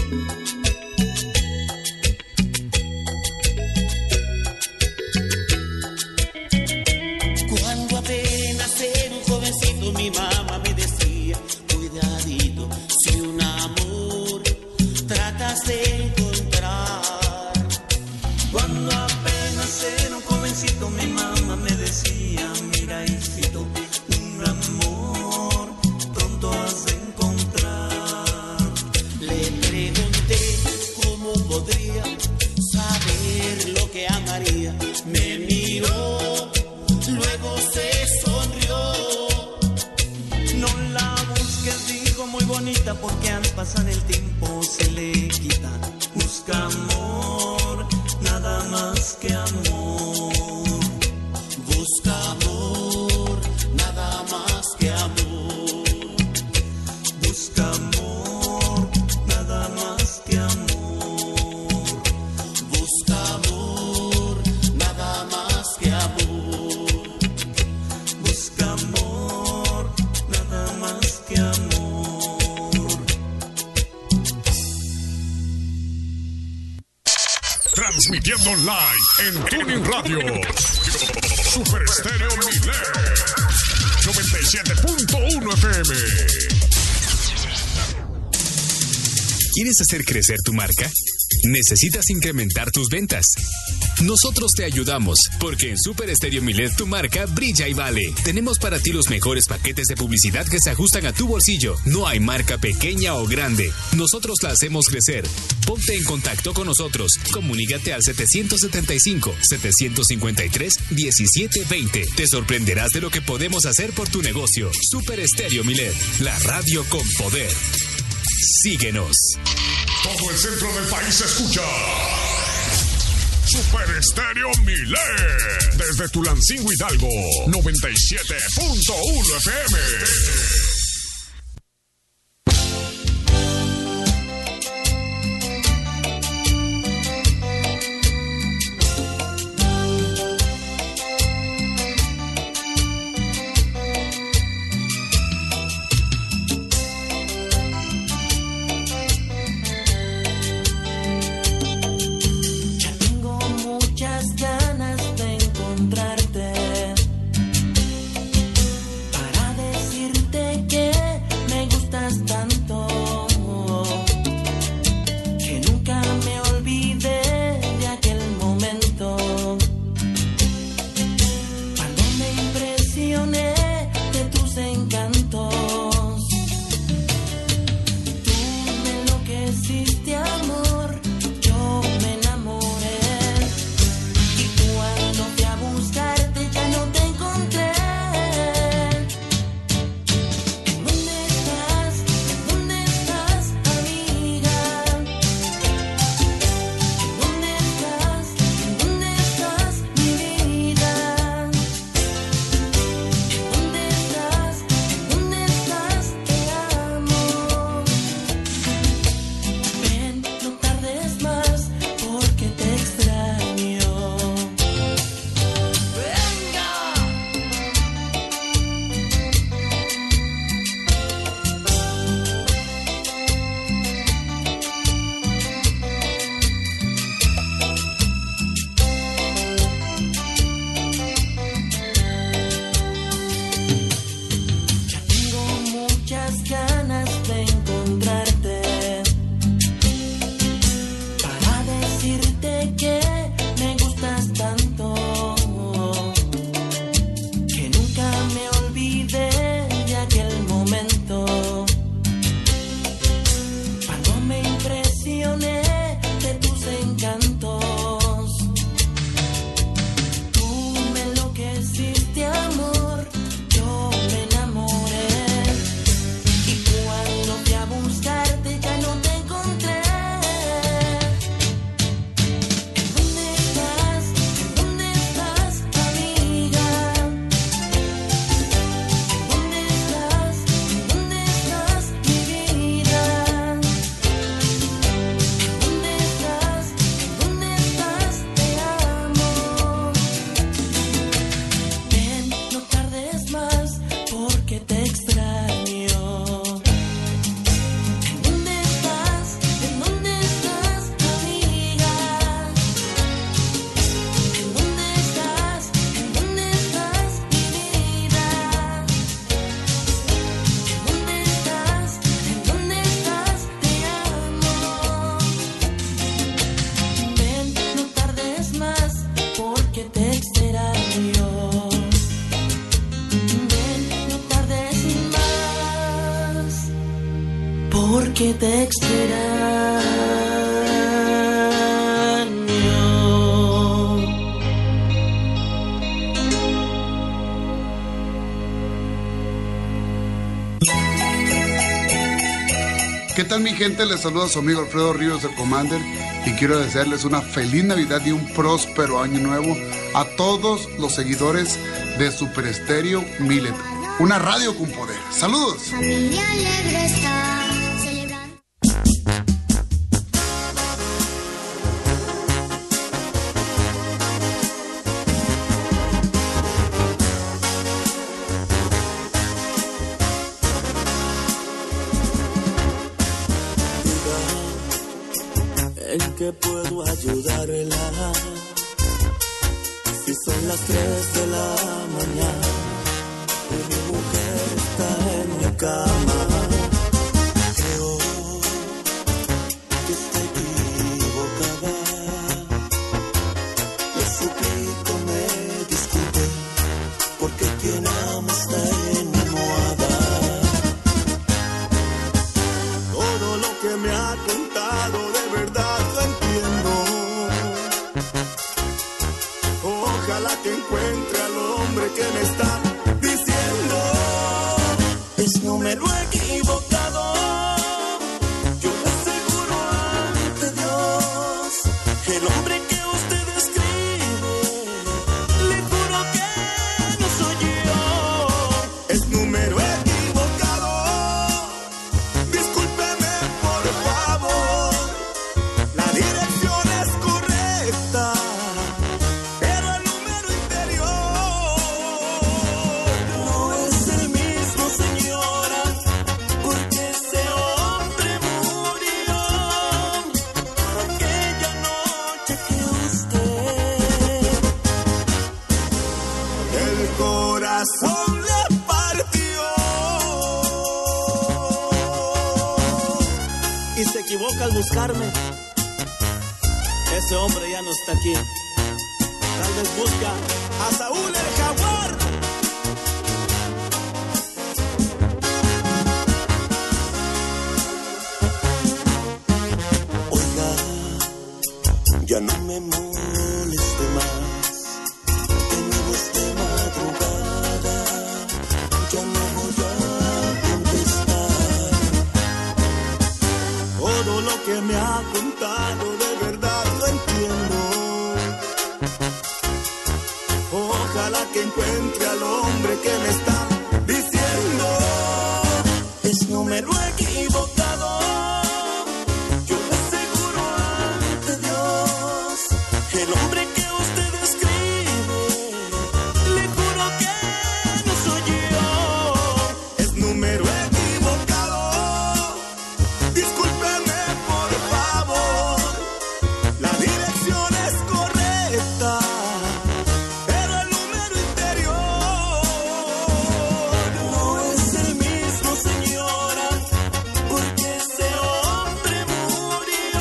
Cuando apenas era un jovencito, mi mamá me decía, cuidadito, si un amor tratas de encontrar. Cuando apenas era un jovencito, mi mamá me decía, mira hijito, un amor pronto has de encontrar. Le pregunté cómo podría saber lo que amaría. Me miró, luego se sonrió. No la busques, dijo, muy bonita, porque al pasar el tiempo se le quita. Busca amor, nada más que amor. Busca amor, nada más que amor. Busca amor, nada más que amor. Busca amor, nada más que amor. Busca amor, nada más que amor. Transmitiendo online en Tuning Radio. Super Estéreo Milet 97.1 FM. ¿Quieres hacer crecer tu marca? ¿Necesitas incrementar tus ventas? Nosotros te ayudamos, porque en Super Estéreo Milet tu marca brilla y vale. Tenemos para ti los mejores paquetes de publicidad que se ajustan a tu bolsillo. No hay marca pequeña o grande. Nosotros la hacemos crecer. Ponte en contacto con nosotros. Comunícate al 775-753-1720. Te sorprenderás de lo que podemos hacer por tu negocio. Super Estéreo Milet, la radio con poder. Síguenos. Todo el centro del país se escucha. Super Estéreo Milet. Desde Tulancingo, Hidalgo. 97.1 FM. Para decirte que ¿Qué tal mi gente? Les saluda su amigo Alfredo Ríos, el Commander, y quiero desearles una feliz Navidad y un próspero año nuevo a todos los seguidores de Super Estéreo Milet, una radio con poder. ¡Saludos! Familia alegre está celebrando. ¿En qué puedo ayudarla? Si son las 3 de la mañana y mi mujer está en mi cama, creo que está equivocada. Le suplico me disculpe, porque quien ama está enamorada. Todo lo que me ha contado de verdad lo entiendo. Ojalá que encuentre al hombre que me está diciendo. Es número equivocado. Yo le aseguro ante Dios, el hombre que usted describe, le juro que no soy yo. Es número equivocado. Discúlpeme por favor. La dirección es correcta, pero el número interior no es el mismo, señora, porque ese hombre murió aquella noche que usted el corazón le partió. Y se equivoca al buscarme. Ese hombre ya no está aquí. Tal vez busca a Saúl el jaguar. Oiga, ya no me moleste más. De nuevo es de madrugada. Ya no voy a contestar. Todo lo que me ha contado de verdad lo entiendo. Ojalá que encuentre al hombre que me está diciendo. Es número equivocado. Yo le aseguro ante Dios, el hombre que usted describe, le juro que no soy yo. Es número equivocado. Discúlpeme por favor. La dirección es correcta, pero el número interior no es el mismo, señora, porque ese hombre murió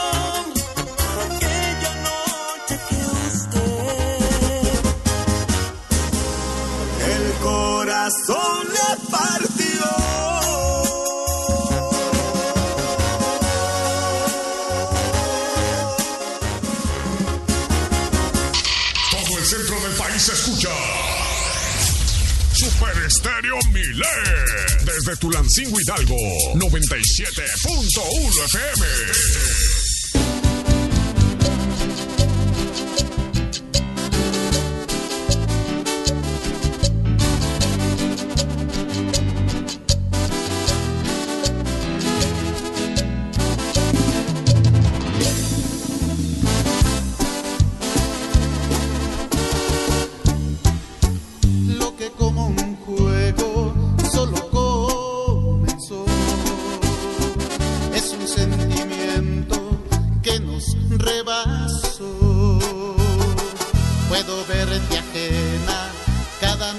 aquella noche que usted el corazón le partió. Todo el centro del país se escucha. Super Estéreo Milet. Desde Tulancingo, Hidalgo. 97.1 FM. Lo que como un juego solo comenzó. Es un sentimiento que nos rebasó. Puedo verte ajena cada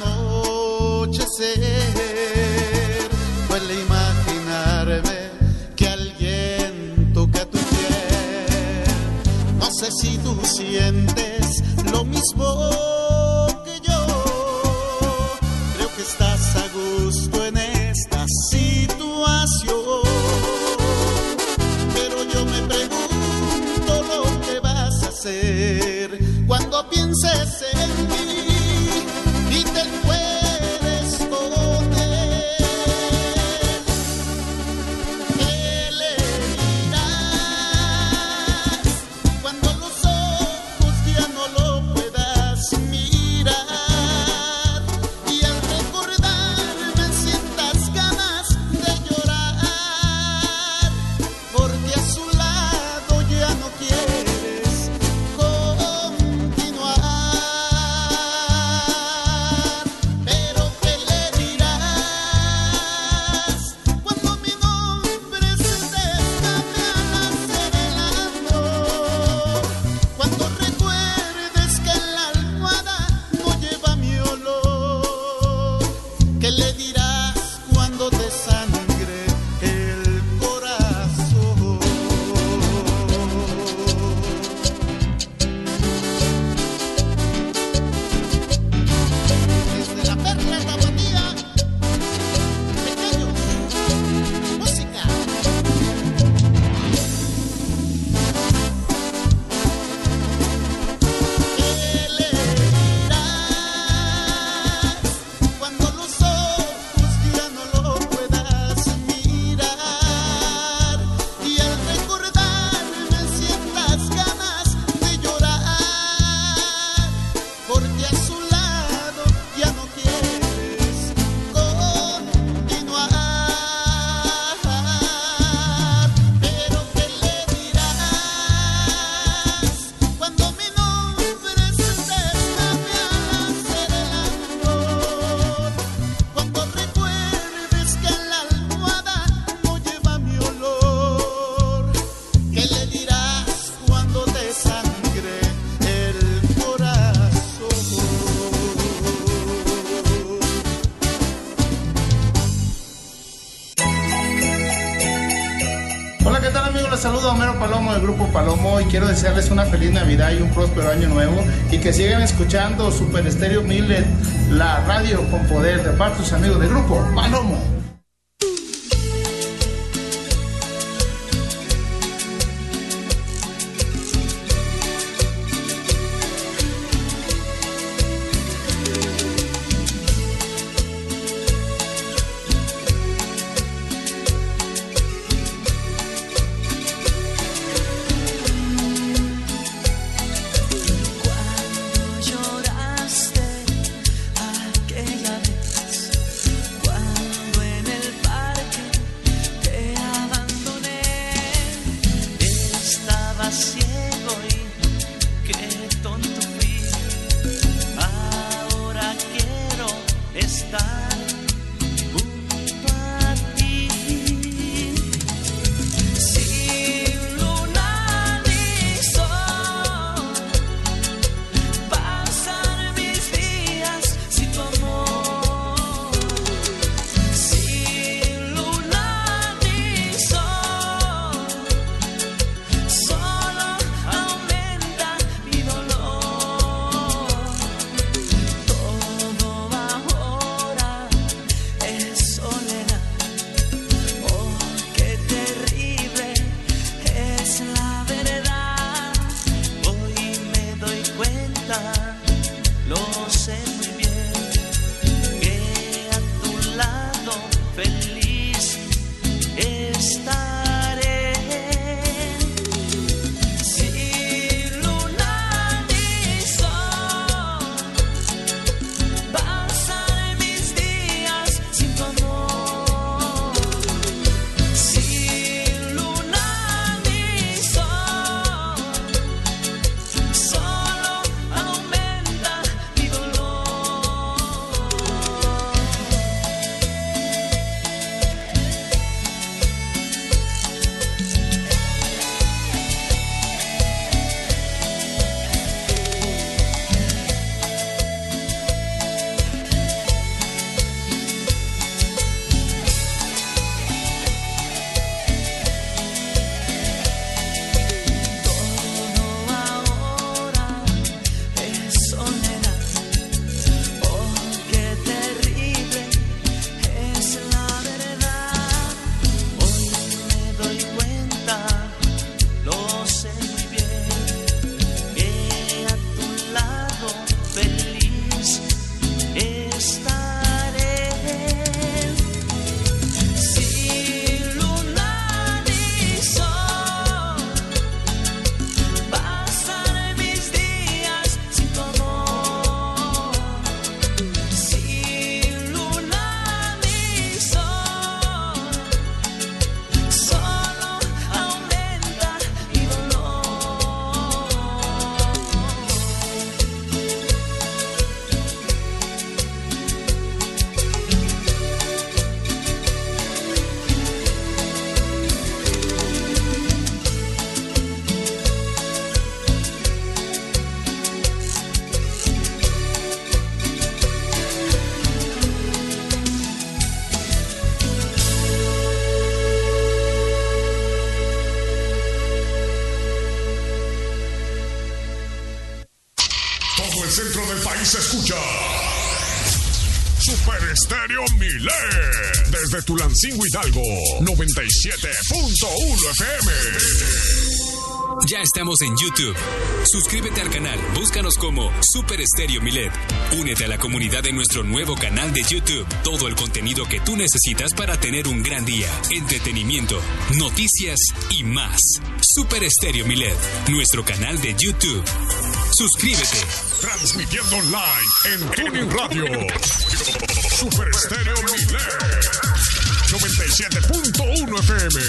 anochecer. Puede imaginarme que alguien toca tu piel. No sé si tú sientes lo mismo que yo. Creo que estás a gusto en esta situación. porque a su lado ya no quieres continuar. Pero ¿qué le dirás cuando mi nombre se desgaste al hacer el amor? Cuando recuerdes que en la almohada no lleva mi olor. ¿Qué le dirás cuando te sangre el corazón? Desde la perla tapatía, pequeños, música. ¿Qué le dirás cuando los ojos ya no lo puedas mirar y al recordarme sientas ganas de llorar? Porque a su lado ya no quieres continuar. Pero ¿qué le dirás cuando mi nombre se desgaste al hacer el amor? Cuando recuerdes que en la almohada no lleva mi olor. ¿Qué le dirás cuando te sangre el corazón? Hola, ¿qué tal amigos? Les saludo a Homero Palomo del Grupo Palomo y quiero desearles una feliz Navidad y un próspero año nuevo y que sigan escuchando Super Estéreo Millet, la radio con poder, de parte de sus amigos del Grupo Palomo. Lloraste aquella vez cuando el centro del país escucha Super Estéreo Milet. Desde Tulancingo, Hidalgo, 97.1 FM. Ya estamos en YouTube. Suscríbete al canal, búscanos como Super Estéreo Milet. Únete a la comunidad de nuestro nuevo canal de YouTube. Todo el contenido que tú necesitas para tener un gran día. Entretenimiento, noticias y más. Super Estéreo Milet, nuestro canal de YouTube. Suscríbete. Transmitiendo online en Tuning Radio. Super Estéreo Milet. 97.1 FM.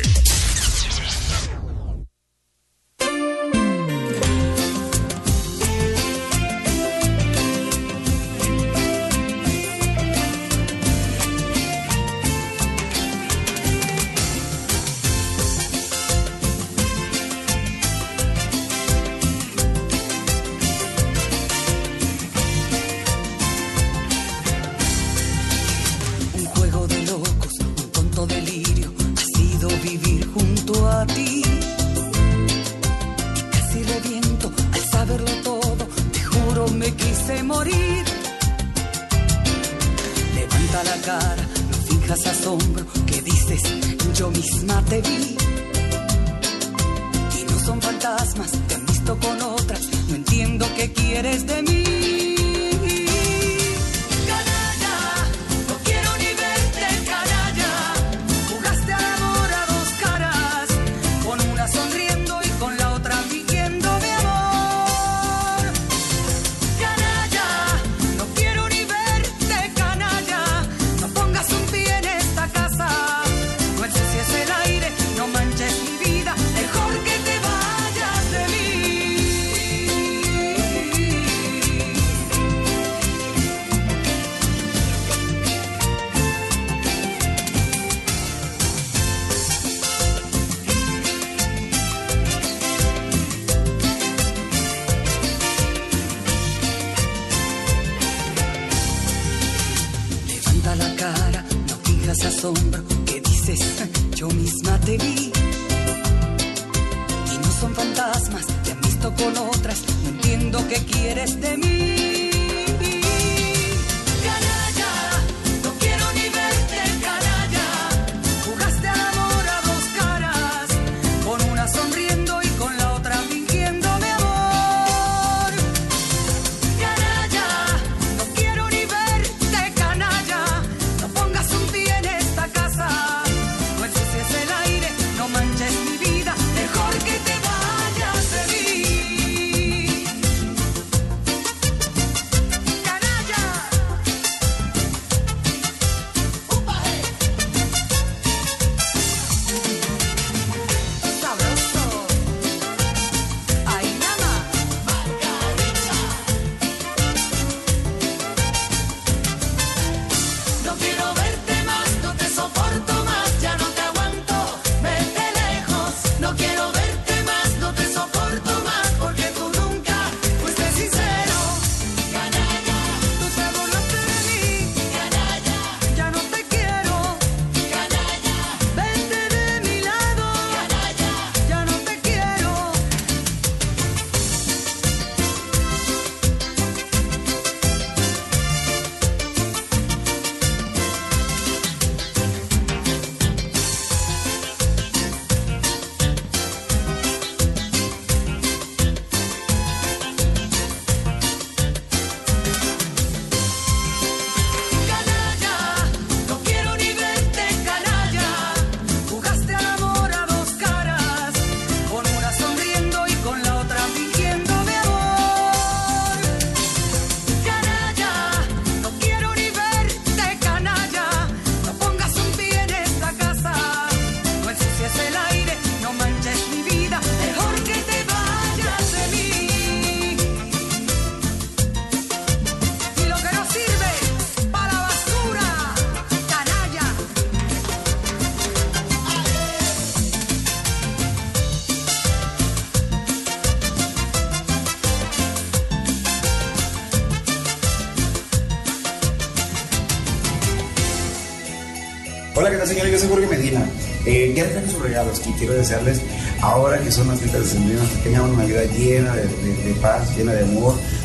Hola, ¿qué tal, señores? Yo soy Jorge Medina. Ya traje sus regalos y quiero desearles, ahora que son las fiestas decembrinas, que tengan una Navidad llena de paz, llena de amor,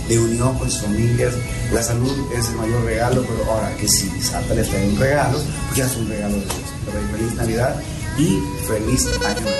de unión con sus familias. La salud es el mayor regalo, pero ahora que si Santa les trae un regalo, pues ya es un regalo de Dios. Pero feliz Navidad y feliz Año Nuevo.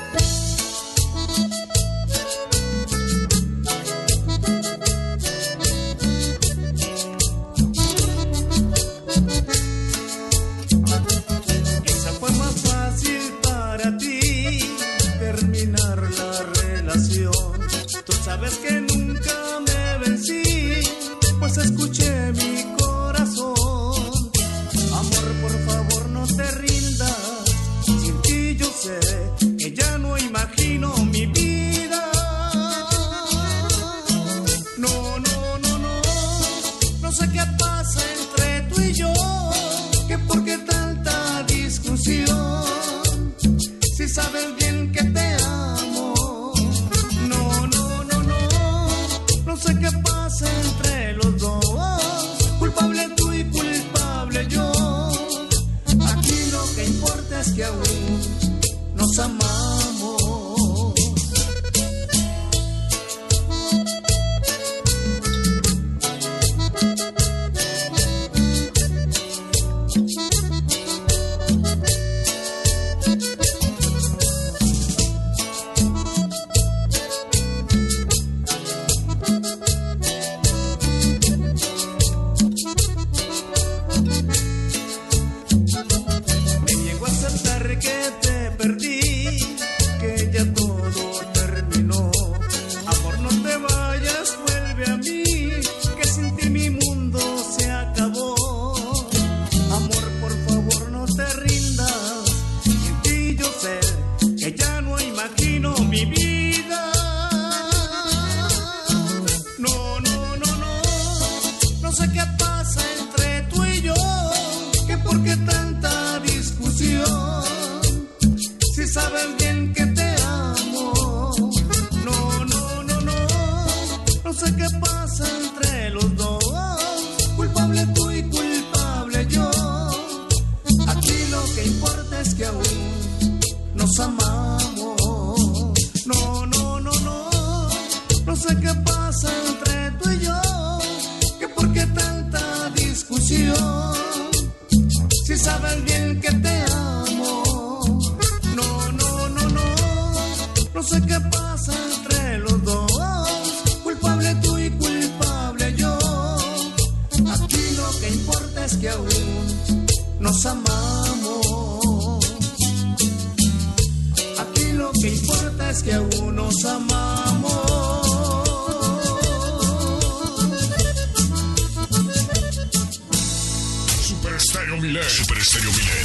Super Estéreo Milet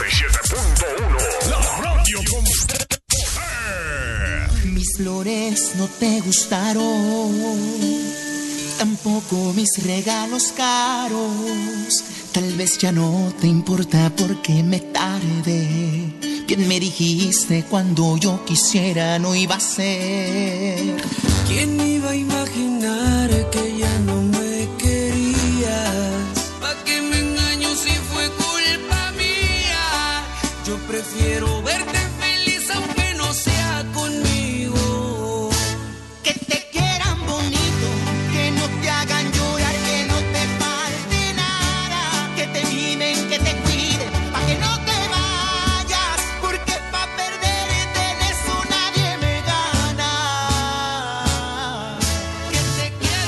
97.1. La radio con poder. Mis flores no te gustaron, tampoco mis regalos caros. Tal vez ya no te importa porque me tardé. Bien me dijiste cuando yo quisiera no iba a ser. ¿Quién iba a imaginar que ya no me querías? ¿Pa' qué me engaño si fue culpa mía? Yo prefiero verte feliz aunque no sea conmigo. Que te quieran bonito, que no te hagan llorar, que no te falte nada, que te mimen, que te cuiden, pa' que no te vayas, porque pa' perderte en eso nadie me gana. Que te quieran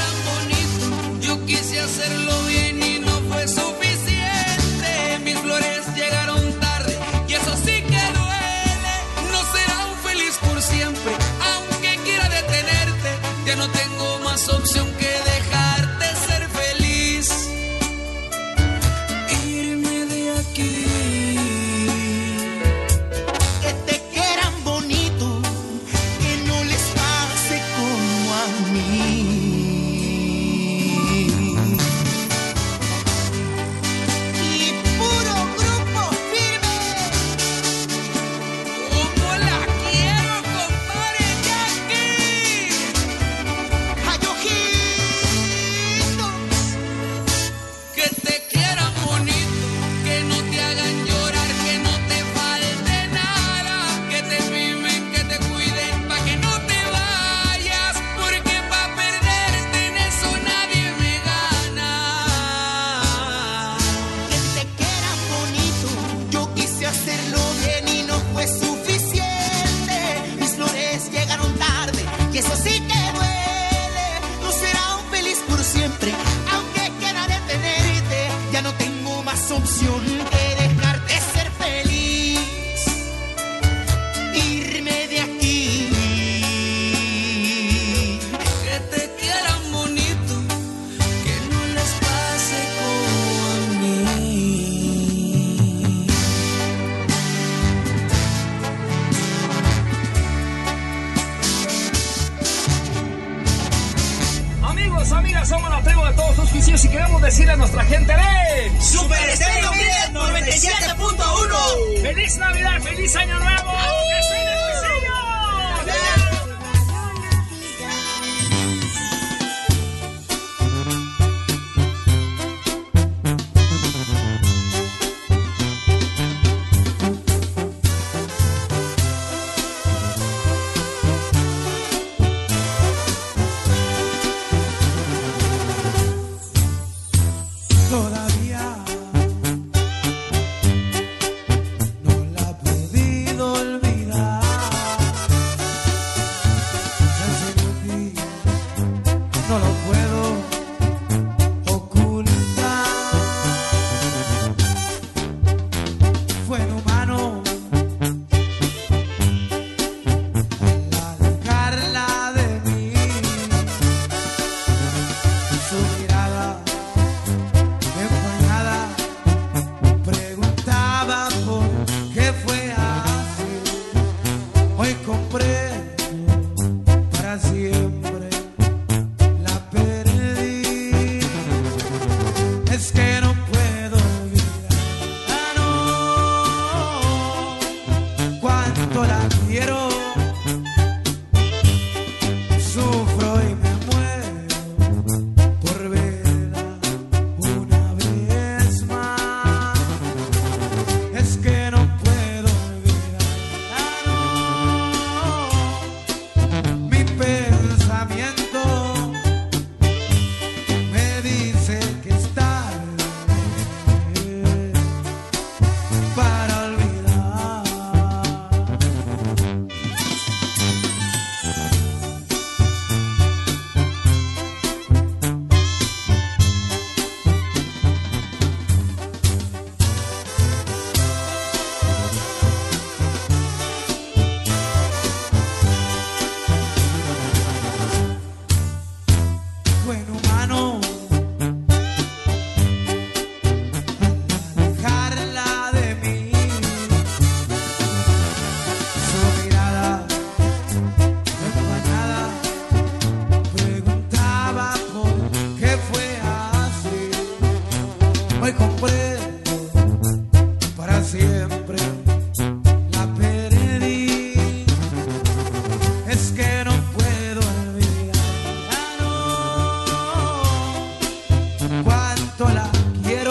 amigos, amigas, somos la tribu de todos tus quisillos y queremos decirle a nuestra gente de Super Estéreo Milet 97.1. ¡Feliz Navidad, feliz Año Nuevo! ¡Que suene el Quisillo! Todavía no la he podido olvidar. Ese ti no lo puedo ocultar. Fue inhumano al alejarla de mí. Su mirada empañada preguntaba por qué fue así. Hoy comprendo para siempre, la perdí. Es que no puedo olvidar, no, cuánto la quiero. Sufro y me muero por verla una vez más. Es que no puedo olvidar, no. Mi pensamiento me dice que es tarde para olvidar. Fue inhumano alejarla de mí. Su mirada empañada preguntaba por qué fue así. Hoy comprendo para siempre, la perdí. Es que no puedo olvidar, no, cuánto la quiero.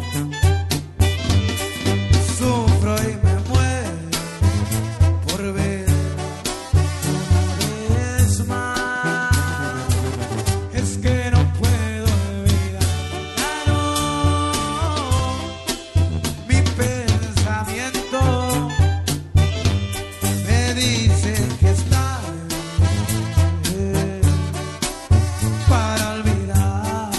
Sufro y me muero por verla una vez más. Es que no puedo olvidar, no. Mi pensamiento me dice que es tarde para olvidar.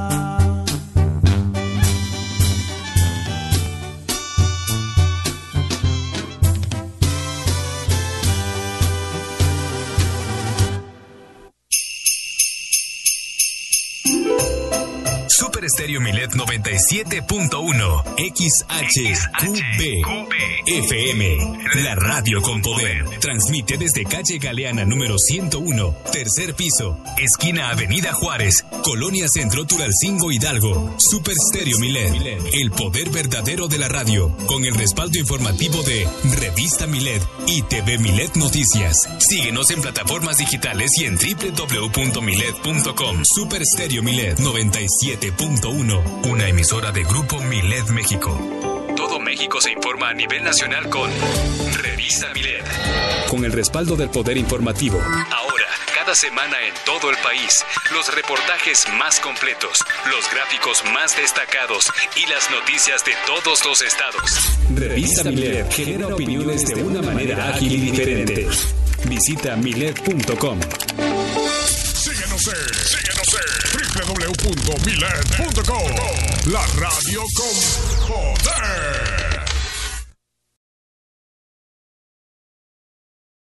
Super Estéreo Milet 97.1 XHQB FM, la radio con poder. Transmite desde calle Galeana número 101, tercer piso, esquina Avenida Juárez, Colonia Centro Tulalcingo Hidalgo. Super Estéreo Milet, el poder verdadero de la radio, con el respaldo informativo de Revista Milet y TV Milet Noticias. Síguenos en plataformas digitales y en www.milet.com. Super Estéreo Milet 97.1, una emisora de Grupo Milet México. Todo México se informa a nivel nacional con Revista Milet, con el respaldo del poder informativo. Ahora, cada semana en todo el país, los reportajes más completos, los gráficos más destacados y las noticias de todos los estados. Revista Milet genera opiniones de una manera ágil y diferente. Visita milet.com. Síguenos en www.milet.com. La radio con poder.